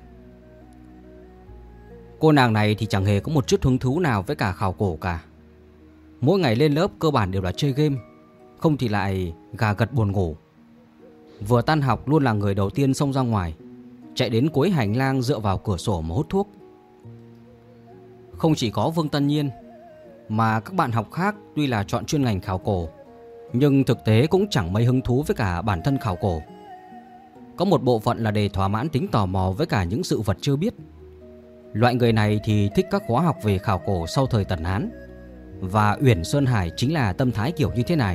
Cô nàng này thì chẳng hề có một chút hứng thú nào với cả khảo cổ cả. Mỗi ngày lên lớp cơ bản đều là chơi game, không thì lại gà gật buồn ngủ. Vừa tan học luôn là người đầu tiên xông ra ngoài, chạy đến cuối hành lang dựa vào cửa sổ mà hút thuốc. Không chỉ có Vương Tân Nhiên, mà các bạn học khác tuy là chọn chuyên ngành khảo cổ, nhưng thực tế cũng chẳng mấy hứng thú với cả bản thân khảo cổ. Có một bộ phận là để thỏa mãn tính tò mò với cả những sự vật chưa biết. Loại người này thì thích các khóa học về khảo cổ sau thời Tần Hán, và Uyển Sơn Hải chính là tâm thái kiểu như thế này.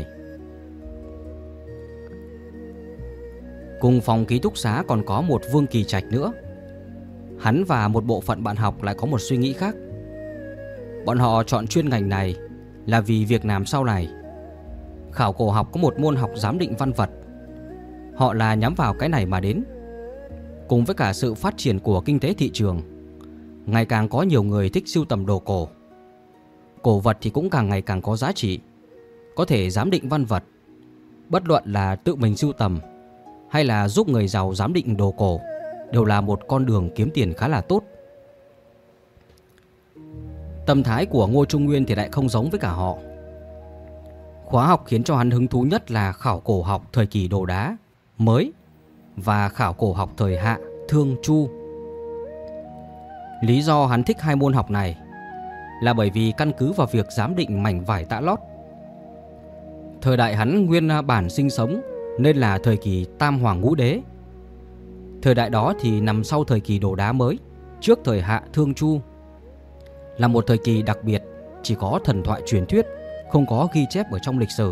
Cùng phòng ký túc xá còn có một Vương Kỳ Trạch nữa. Hắn và một bộ phận bạn học lại có một suy nghĩ khác. Bọn họ chọn chuyên ngành này là vì việc làm sau này. Khảo cổ học có một môn học giám định văn vật, họ là nhắm vào cái này mà đến. Cùng với cả sự phát triển của kinh tế thị trường, ngày càng có nhiều người thích sưu tầm đồ cổ. Cổ vật thì cũng càng ngày càng có giá trị, có thể giám định văn vật. Bất luận là tự mình sưu tầm hay là giúp người giàu giám định đồ cổ đều là một con đường kiếm tiền khá là tốt. Tâm thái của Ngô Trung Nguyên thì lại không giống với cả họ. Khóa học khiến cho hắn hứng thú nhất là khảo cổ học thời kỳ đồ đá mới và khảo cổ học thời Hạ, Thương, Chu. Lý do hắn thích hai môn học này là bởi vì căn cứ vào việc giám định mảnh vải tạ lót. Thời đại hắn nguyên bản sinh sống nên là thời kỳ Tam Hoàng Ngũ Đế. Thời đại đó thì nằm sau thời kỳ đồ đá mới, trước thời Hạ, Thương, Chu. Là một thời kỳ đặc biệt, chỉ có thần thoại truyền thuyết, không có ghi chép ở trong lịch sử.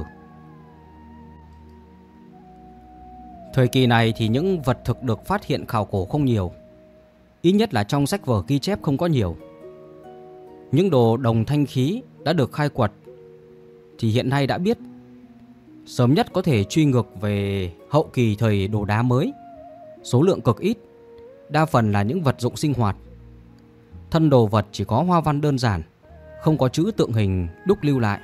Thời kỳ này thì những vật thực được phát hiện khảo cổ không nhiều, ít nhất là trong sách vở ghi chép không có nhiều. Những đồ đồng thanh khí đã được khai quật thì hiện nay đã biết. Sớm nhất có thể truy ngược về hậu kỳ thời đồ đá mới, số lượng cực ít, đa phần là những vật dụng sinh hoạt. Thân đồ vật chỉ có hoa văn đơn giản, không có chữ tượng hình đúc lưu lại.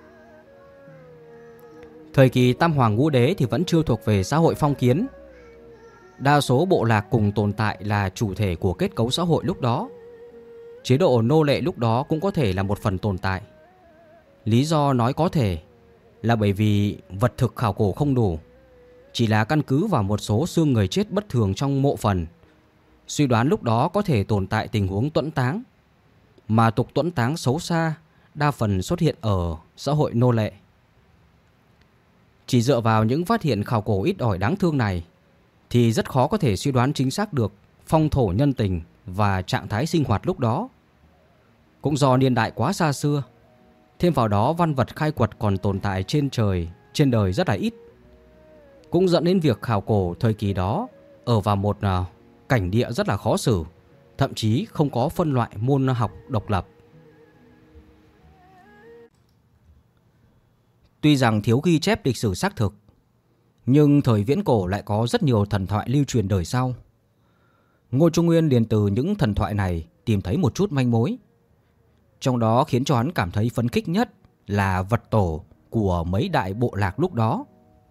Thời kỳ Tam Hoàng Ngũ Đế thì vẫn chưa thuộc về xã hội phong kiến. Đa số bộ lạc cùng tồn tại là chủ thể của kết cấu xã hội lúc đó. Chế độ nô lệ lúc đó cũng có thể là một phần tồn tại. Lý do nói có thể là bởi vì vật thực khảo cổ không đủ, chỉ là căn cứ vào một số xương người chết bất thường trong mộ phần, suy đoán lúc đó có thể tồn tại tình huống tuẫn táng. Mà tục tuẫn táng xấu xa đa phần xuất hiện ở xã hội nô lệ. Chỉ dựa vào những phát hiện khảo cổ ít ỏi đáng thương này thì rất khó có thể suy đoán chính xác được phong thổ nhân tình và trạng thái sinh hoạt lúc đó. Cũng do niên đại quá xa xưa, thêm vào đó văn vật khai quật còn tồn tại trên đời rất là ít, cũng dẫn đến việc khảo cổ thời kỳ đó ở vào một cảnh địa rất là khó xử, thậm chí không có phân loại môn học độc lập. Tuy rằng thiếu ghi chép lịch sử xác thực, nhưng thời viễn cổ lại có rất nhiều thần thoại lưu truyền đời sau. Ngô Trung Nguyên liền từ những thần thoại này tìm thấy một chút manh mối. Trong đó khiến cho hắn cảm thấy phấn khích nhất là vật tổ của mấy đại bộ lạc lúc đó.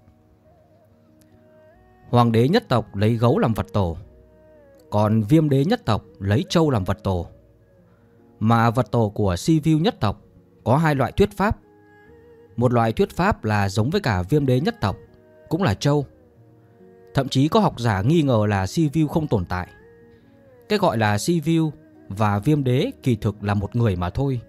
Hoàng đế nhất tộc lấy gấu làm vật tổ, còn Viêm đế nhất tộc lấy trâu làm vật tổ. Mà vật tổ của Sibiu nhất tộc có hai loại thuyết pháp. Một loại thuyết pháp là giống với cả Viêm đế nhất tộc, cũng là trâu. Thậm chí có học giả nghi ngờ là Sibiu không tồn tại. Cái gọi là Sibiu và Viêm đế kỳ thực là một người mà thôi.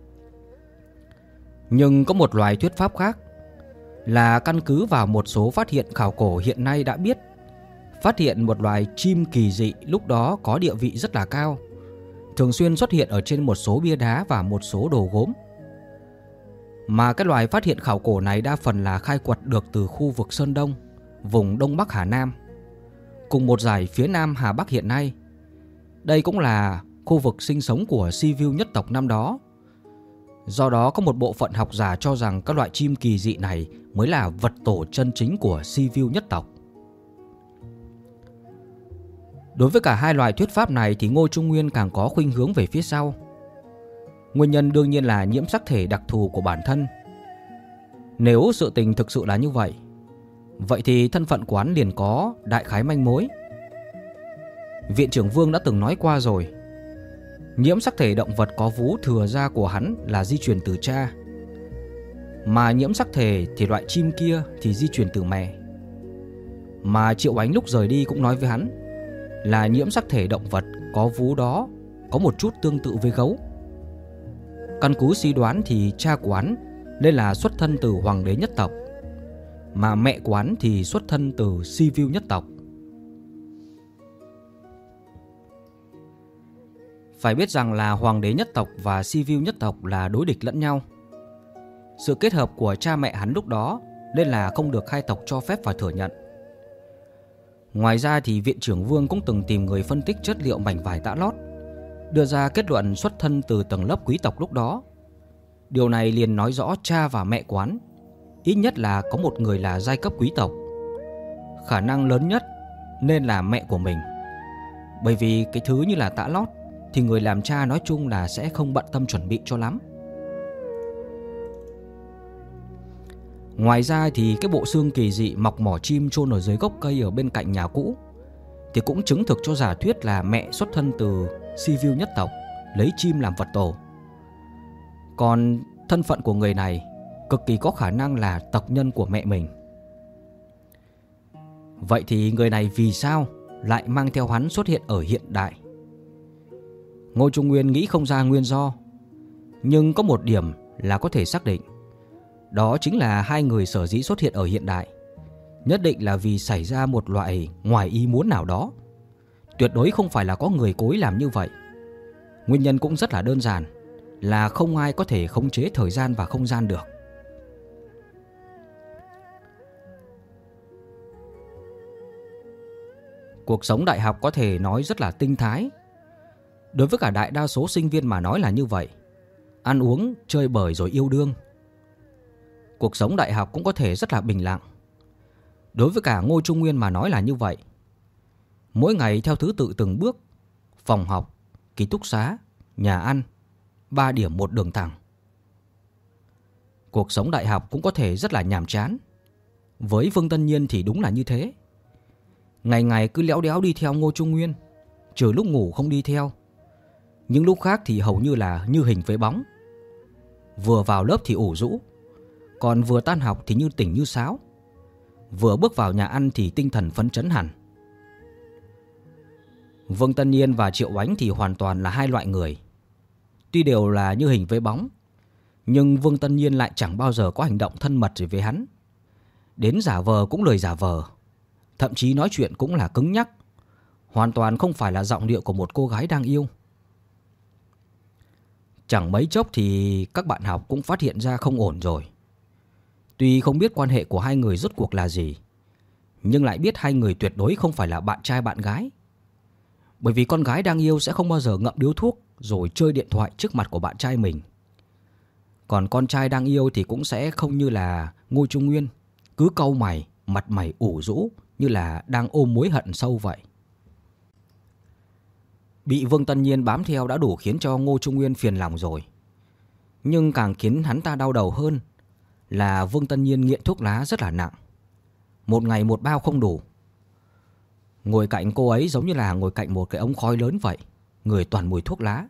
Nhưng có một loại thuyết pháp khác là căn cứ vào một số phát hiện khảo cổ hiện nay đã biết, phát hiện một loài chim kỳ dị lúc đó có địa vị rất là cao, thường xuyên xuất hiện ở trên một số bia đá và một số đồ gốm. Mà cái loài phát hiện khảo cổ này đa phần là khai quật được từ khu vực Sơn Đông, vùng Đông Bắc Hà Nam, cùng một dải phía Nam Hà Bắc hiện nay. Đây cũng là khu vực sinh sống của Sibiu nhất tộc năm đó. Do đó có một bộ phận học giả cho rằng các loại chim kỳ dị này mới là vật tổ chân chính của Sibiu nhất tộc. Đối với cả hai loại thuyết pháp này thì Ngô Trung Nguyên càng có khuynh hướng về phía sau. Nguyên nhân đương nhiên là nhiễm sắc thể đặc thù của bản thân. Nếu sự tình thực sự là như vậy, Vậy thì thân phận của hắn liền có đại khái manh mối. Viện trưởng Vương đã từng nói qua rồi, nhiễm sắc thể động vật có vú thừa ra của hắn là di truyền từ cha, mà nhiễm sắc thể thì loại chim kia thì di truyền từ mẹ. Mà Triệu Ánh lúc rời đi cũng nói với hắn là nhiễm sắc thể động vật có vú đó có một chút tương tự với gấu. Căn cứ suy đoán thì cha của hắn nên là xuất thân từ hoàng đế nhất tộc, mà mẹ của hắn thì xuất thân từ Sibiu nhất tộc. Phải biết rằng là hoàng đế nhất tộc và Sibiu nhất tộc là đối địch lẫn nhau. Sự kết hợp của cha mẹ hắn lúc đó nên là không được hai tộc cho phép và thừa nhận. Ngoài ra thì Viện trưởng Vương cũng từng tìm người phân tích chất liệu mảnh vải tã lót, đưa ra kết luận xuất thân từ tầng lớp quý tộc lúc đó. Điều này liền nói rõ cha và mẹ của hắn ít nhất là có một người là giai cấp quý tộc. Khả năng lớn nhất nên là mẹ của mình. Bởi vì cái thứ như là tã lót thì người làm cha nói chung là sẽ không bận tâm chuẩn bị cho lắm. Ngoài ra thì cái bộ xương kỳ dị mọc mỏ chim chôn ở dưới gốc cây ở bên cạnh nhà cũ thì cũng chứng thực cho giả thuyết là mẹ xuất thân từ Sibiu nhất tộc, lấy chim làm vật tổ. Còn thân phận của người này cực kỳ có khả năng là tộc nhân của mẹ mình. Vậy thì người này vì sao lại mang theo hắn xuất hiện ở hiện đại? Ngô Trung Nguyên nghĩ không ra nguyên do, nhưng có một điểm là có thể xác định. Đó chính là hai người sở dĩ xuất hiện ở hiện đại nhất định là vì xảy ra một loại ngoài ý muốn nào đó. Tuyệt đối không phải là có người cố ý làm như vậy. Nguyên nhân cũng rất là đơn giản, là không ai có thể khống chế thời gian và không gian được. Cuộc sống đại học có thể nói rất là tinh thái. Đối với cả đại đa số sinh viên mà nói là như vậy. Ăn uống, chơi bời rồi yêu đương. Cuộc sống đại học cũng có thể rất là bình lặng. Đối với cả Ngô Trung Nguyên mà nói là như vậy. Mỗi ngày theo thứ tự từng bước: phòng học, ký túc xá, nhà ăn, 3 điểm một đường thẳng. Cuộc sống đại học cũng có thể rất là nhàm chán. Với Vương Tân Nhiên thì đúng là như thế. Ngày ngày cứ léo đéo đi theo Ngô Trung Nguyên, trừ lúc ngủ không đi theo. Nhưng lúc khác thì hầu như là như hình với bóng. Vừa vào lớp thì ủ rũ, còn vừa tan học thì như tỉnh như sáo. Vừa bước vào nhà ăn thì tinh thần phấn chấn hẳn. Vương Tân Nhiên và Triệu Ánh thì hoàn toàn là hai loại người. Tuy đều là như hình với bóng, nhưng Vương Tân Nhiên lại chẳng bao giờ có hành động thân mật gì với hắn. Đến giả vờ cũng lười giả vờ. Thậm chí nói chuyện cũng là cứng nhắc, hoàn toàn không phải là giọng điệu của một cô gái đang yêu. Chẳng mấy chốc thì các bạn học cũng phát hiện ra không ổn rồi. Tuy không biết quan hệ của hai người rốt cuộc là gì, nhưng lại biết hai người tuyệt đối không phải là bạn trai bạn gái. Bởi vì con gái đang yêu sẽ không bao giờ ngậm điếu thuốc rồi chơi điện thoại trước mặt của bạn trai mình. Còn con trai đang yêu thì cũng sẽ không như là Ngô Trung Nguyên, cứ cau mày, mặt mày ủ rũ như là đang ôm mối hận sâu vậy. Bị Vương Tân Nhiên bám theo đã đủ khiến cho Ngô Trung Nguyên phiền lòng rồi. Nhưng càng khiến hắn ta đau đầu hơn là Vương Tân Nhiên nghiện thuốc lá rất là nặng. Một ngày một bao không đủ. Ngồi cạnh cô ấy giống như là ngồi cạnh một cái ống khói lớn vậy, người toàn mùi thuốc lá.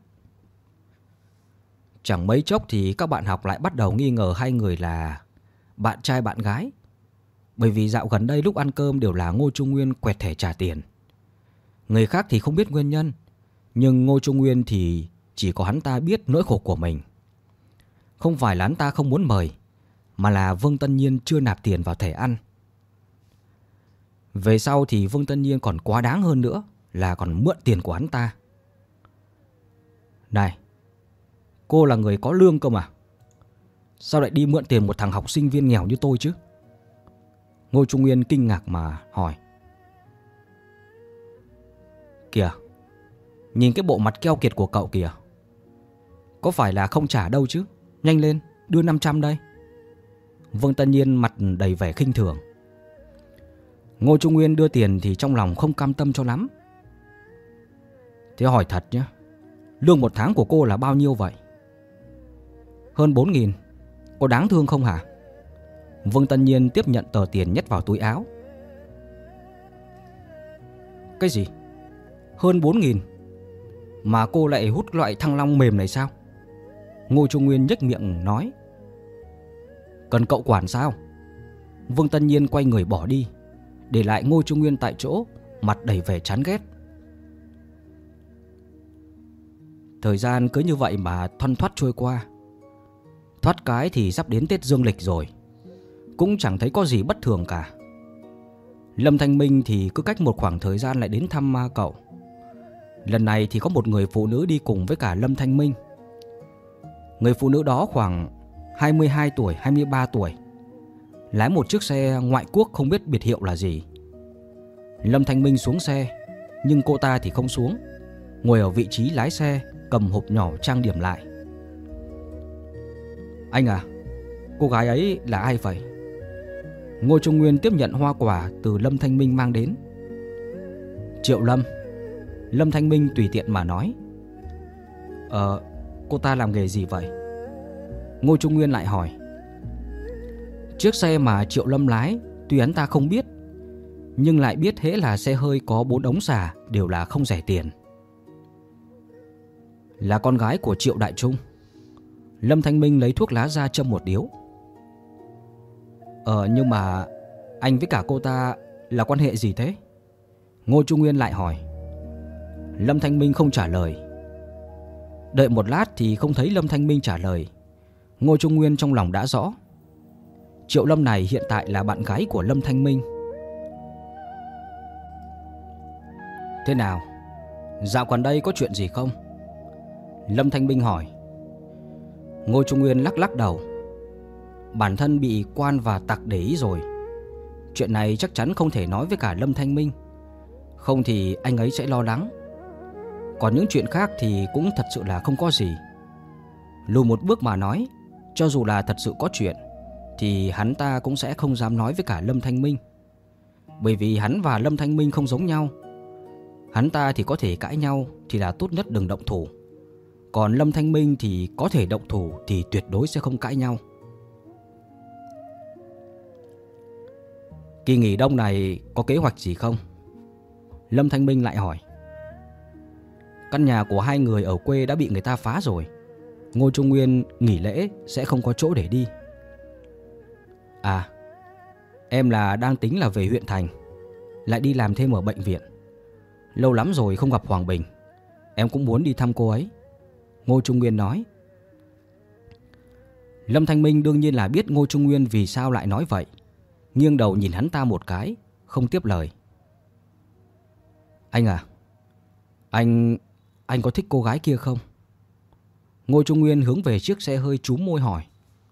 Chẳng mấy chốc thì các bạn học lại bắt đầu nghi ngờ hai người là bạn trai bạn gái. Bởi vì dạo gần đây lúc ăn cơm đều là Ngô Trung Nguyên quẹt thẻ trả tiền. Người khác thì không biết nguyên nhân, nhưng Ngô Trung Nguyên thì chỉ có hắn ta biết nỗi khổ của mình. Không phải là hắn ta không muốn mời, mà là Vương Tân Nhiên chưa nạp tiền vào thẻ ăn. Về sau thì Vương Tân Nhiên còn quá đáng hơn nữa, là còn mượn tiền của hắn ta. Này, cô là người có lương cơ mà, sao lại đi mượn tiền một thằng học sinh viên nghèo như tôi chứ? Ngô Trung Nguyên kinh ngạc mà hỏi. Kìa, nhìn cái bộ mặt keo kiệt của cậu kìa. Có phải là không trả đâu chứ? Nhanh lên, đưa 500 đây. Vương Tân Nhiên mặt đầy vẻ khinh thường. Ngô Trung Nguyên đưa tiền thì trong lòng không cam tâm cho lắm. Thế hỏi thật nhé, lương một tháng của cô là bao nhiêu vậy? Hơn 4.000, có đáng thương không hả? Vương Tân Nhiên tiếp nhận tờ tiền nhét vào túi áo. Cái gì? Hơn 4.000 mà cô lại hút loại thăng long mềm này sao? Ngô Trung Nguyên nhếch miệng nói. Cần cậu quản sao? Vương Tân Nhiên quay người bỏ đi, để lại Ngô Trung Nguyên tại chỗ, mặt đầy vẻ chán ghét. Thời gian cứ như vậy mà thoăn thoắt trôi qua. Thoát cái thì sắp đến Tết Dương lịch rồi, cũng chẳng thấy có gì bất thường cả. Lâm Thanh Minh thì cứ cách một khoảng thời gian lại đến thăm cậu. Lần này thì có một người phụ nữ đi cùng với cả Lâm Thanh Minh. Người phụ nữ đó khoảng 22 tuổi, 23 tuổi, lái một chiếc xe ngoại quốc không biết biệt hiệu là gì. Lâm Thanh Minh xuống xe, nhưng cô ta thì không xuống, ngồi ở vị trí lái xe, cầm hộp nhỏ trang điểm lại. Anh à, cô gái ấy là ai vậy? Ngô Trung Nguyên tiếp nhận hoa quả từ Lâm Thanh Minh mang đến. Triệu Lâm. Lâm Thanh Minh tùy tiện mà nói. Cô ta làm nghề gì vậy? Ngô Trung Nguyên lại hỏi. Chiếc xe mà Triệu Lâm lái, tuy hắn ta không biết, nhưng lại biết hễ là xe hơi có 4 ống xả đều là không rẻ tiền. Là con gái của Triệu Đại Trung. Lâm Thanh Minh lấy thuốc lá ra châm một điếu. Nhưng mà anh với cả cô ta là quan hệ gì thế? Ngô Trung Nguyên lại hỏi. Lâm Thanh Minh không trả lời. Đợi một lát thì không thấy Lâm Thanh Minh trả lời. Ngô Trung Nguyên trong lòng đã rõ. Triệu Lâm này hiện tại là bạn gái của Lâm Thanh Minh. Thế nào? Dạo gần đây có chuyện gì không? Lâm Thanh Minh hỏi. Ngô Trung Nguyên lắc lắc đầu. Bản thân bị quan và tặc để ý rồi. Chuyện này chắc chắn không thể nói với cả Lâm Thanh Minh, không thì anh ấy sẽ lo lắng. Còn những chuyện khác thì cũng thật sự là không có gì. Lùi một bước mà nói, cho dù là thật sự có chuyện thì hắn ta cũng sẽ không dám nói với cả Lâm Thanh Minh. Bởi vì hắn và Lâm Thanh Minh không giống nhau. Hắn ta thì có thể cãi nhau thì là tốt nhất đừng động thủ. Còn Lâm Thanh Minh thì có thể động thủ thì tuyệt đối sẽ không cãi nhau. Kỳ nghỉ đông này có kế hoạch gì không? Lâm Thanh Minh lại hỏi. Căn nhà của hai người ở quê đã bị người ta phá rồi. Ngô Trung Nguyên nghỉ lễ sẽ không có chỗ để đi. À, em là đang tính là về huyện thành, lại đi làm thêm ở bệnh viện. Lâu lắm rồi không gặp Hoàng Bình, em cũng muốn đi thăm cô ấy. Ngô Trung Nguyên nói. Lâm Thanh Minh đương nhiên là biết Ngô Trung Nguyên vì sao lại nói vậy, nghiêng đầu nhìn hắn ta một cái, không tiếp lời. Anh à, anh có thích cô gái kia không? Ngô Trung Nguyên hướng về chiếc xe hơi chúm môi hỏi.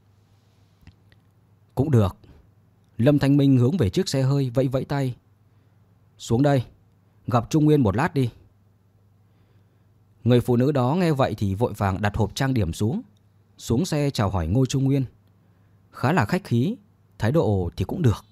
Cũng được. Lâm Thanh Minh hướng về chiếc xe hơi vẫy vẫy tay. Xuống đây, gặp Trung Nguyên một lát đi. Người phụ nữ đó nghe vậy thì vội vàng đặt hộp trang điểm xuống xe chào hỏi Ngô Trung Nguyên. Khá là khách khí, thái độ thì cũng được.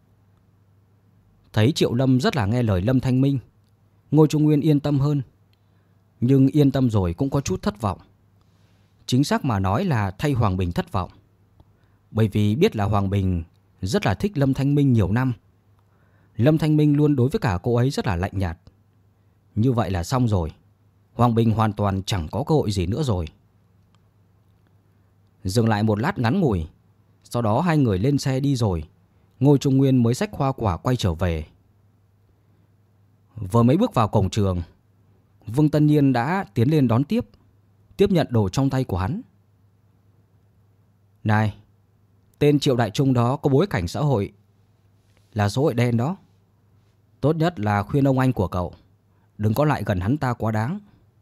Thấy Triệu Lâm rất là nghe lời Lâm Thanh Minh, Ngô Trung Nguyên yên tâm hơn. Nhưng yên tâm rồi cũng có chút thất vọng. Chính xác mà nói là thay Hoàng Bình thất vọng. Bởi vì biết là Hoàng Bình rất là thích Lâm Thanh Minh nhiều năm. Lâm Thanh Minh luôn đối với cả cô ấy rất là lạnh nhạt. Như vậy là xong rồi. Hoàng Bình hoàn toàn chẳng có cơ hội gì nữa rồi. Dừng lại một lát ngắn ngủi, sau đó hai người lên xe đi rồi. Ngô Trung Nguyên mới xách hoa quả quay trở về. Vừa mới bước vào cổng trường, Vương Tân Nhiên đã tiến lên đón tiếp nhận đồ trong tay của hắn. Này, tên Triệu Đại Trung đó có bối cảnh xã hội là xã hội đen đó. Tốt nhất là khuyên ông anh của cậu đừng có lại gần hắn ta quá đáng.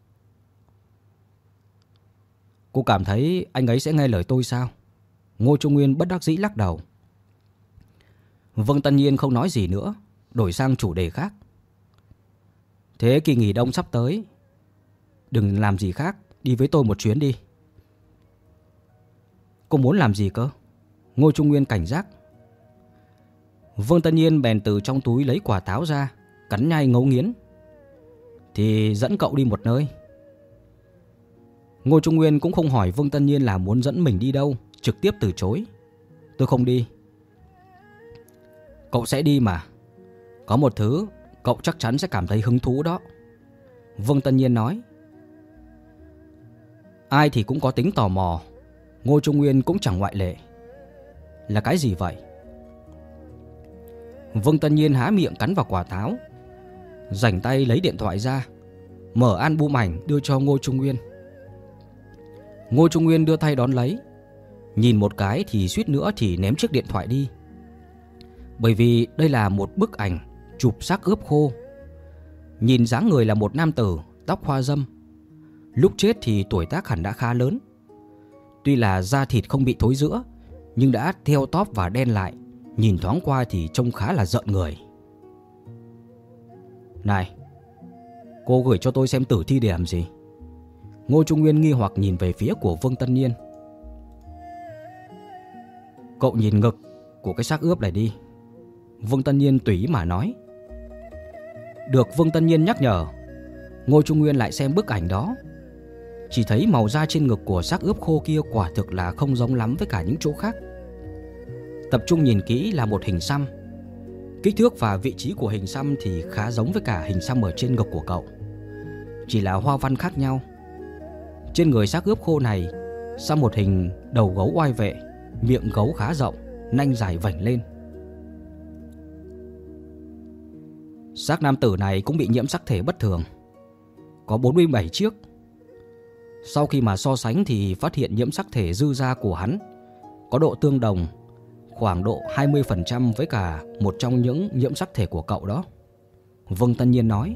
Cô cảm thấy anh ấy sẽ nghe lời tôi sao? Ngô Trung Nguyên bất đắc dĩ lắc đầu. Vương Tân Nhiên không nói gì nữa, đổi sang chủ đề khác. Thế kỳ nghỉ đông sắp tới, đừng làm gì khác, đi với tôi một chuyến đi. Cô muốn làm gì cơ? Ngô Trung Nguyên cảnh giác. Vương Tân Nhiên bèn từ trong túi lấy quả táo ra, cắn nhai ngấu nghiến. Thì dẫn cậu đi một nơi. Ngô Trung Nguyên cũng không hỏi Vương Tân Nhiên là muốn dẫn mình đi đâu, trực tiếp từ chối. Tôi không đi. Cậu sẽ đi mà. Có một thứ cậu chắc chắn sẽ cảm thấy hứng thú đó. Vương Tân Nhiên nói. Ai thì cũng có tính tò mò, Ngô Trung Nguyên cũng chẳng ngoại lệ. Là cái gì vậy? Vương Tân Nhiên há miệng cắn vào quả táo, rảnh tay lấy điện thoại ra, mở album ảnh đưa cho Ngô Trung Nguyên. Ngô Trung Nguyên đưa tay đón lấy, nhìn một cái thì suýt nữa thì ném chiếc điện thoại đi. Bởi vì đây là một bức ảnh chụp xác ướp khô. Nhìn dáng người là một nam tử, tóc hoa râm. Lúc chết thì tuổi tác hẳn đã khá lớn. Tuy là da thịt không bị thối rữa, nhưng đã theo tóp và đen lại. Nhìn thoáng qua thì trông khá là rợn người. Này, cô gửi cho tôi xem tử thi để làm gì? Ngô Trung Nguyên nghi hoặc nhìn về phía của Vương Tân Nhiên. Cậu nhìn ngực của cái xác ướp này đi. Vương Tân Nhiên tùy ý mà nói. Được Vương Tân Nhiên nhắc nhở, Ngô Trung Nguyên lại xem bức ảnh đó. Chỉ thấy màu da trên ngực của xác ướp khô kia quả thực là không giống lắm với cả những chỗ khác. Tập trung nhìn kỹ là một hình xăm. Kích thước và vị trí của hình xăm thì khá giống với cả hình xăm ở trên ngực của cậu. Chỉ là hoa văn khác nhau. Trên người xác ướp khô này xăm một hình đầu gấu oai vệ, miệng gấu khá rộng, nanh dài vảnh lên. Xác nam tử này cũng bị nhiễm sắc thể bất thường, có 47 chiếc. Sau khi mà so sánh thì phát hiện nhiễm sắc thể dư da của hắn có độ tương đồng khoảng độ 20% với cả một trong những nhiễm sắc thể của cậu đó. Vương Tân Nhiên nói.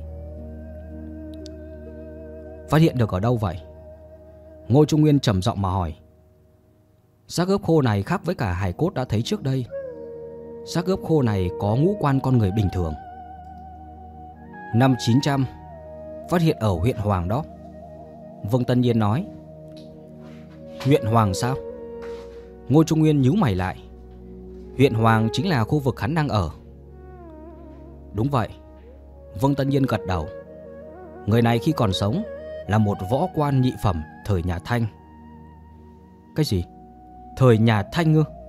Phát hiện được ở đâu vậy? Ngô Trung Nguyên trầm giọng mà hỏi. Xác ướp khô này khác với cả hài cốt đã thấy trước đây. Xác ướp khô này có ngũ quan con người bình thường. Năm 900, phát hiện ở huyện Hoàng đó. Vương Tân Nhiên nói. Huyện Hoàng sao? Ngô Trung Nguyên nhíu mày lại. Huyện Hoàng chính là khu vực hắn đang ở. Đúng vậy. Vương Tân Nhiên gật đầu. Người này khi còn sống là một võ quan nhị phẩm thời nhà Thanh. Cái gì? Thời nhà Thanh ư?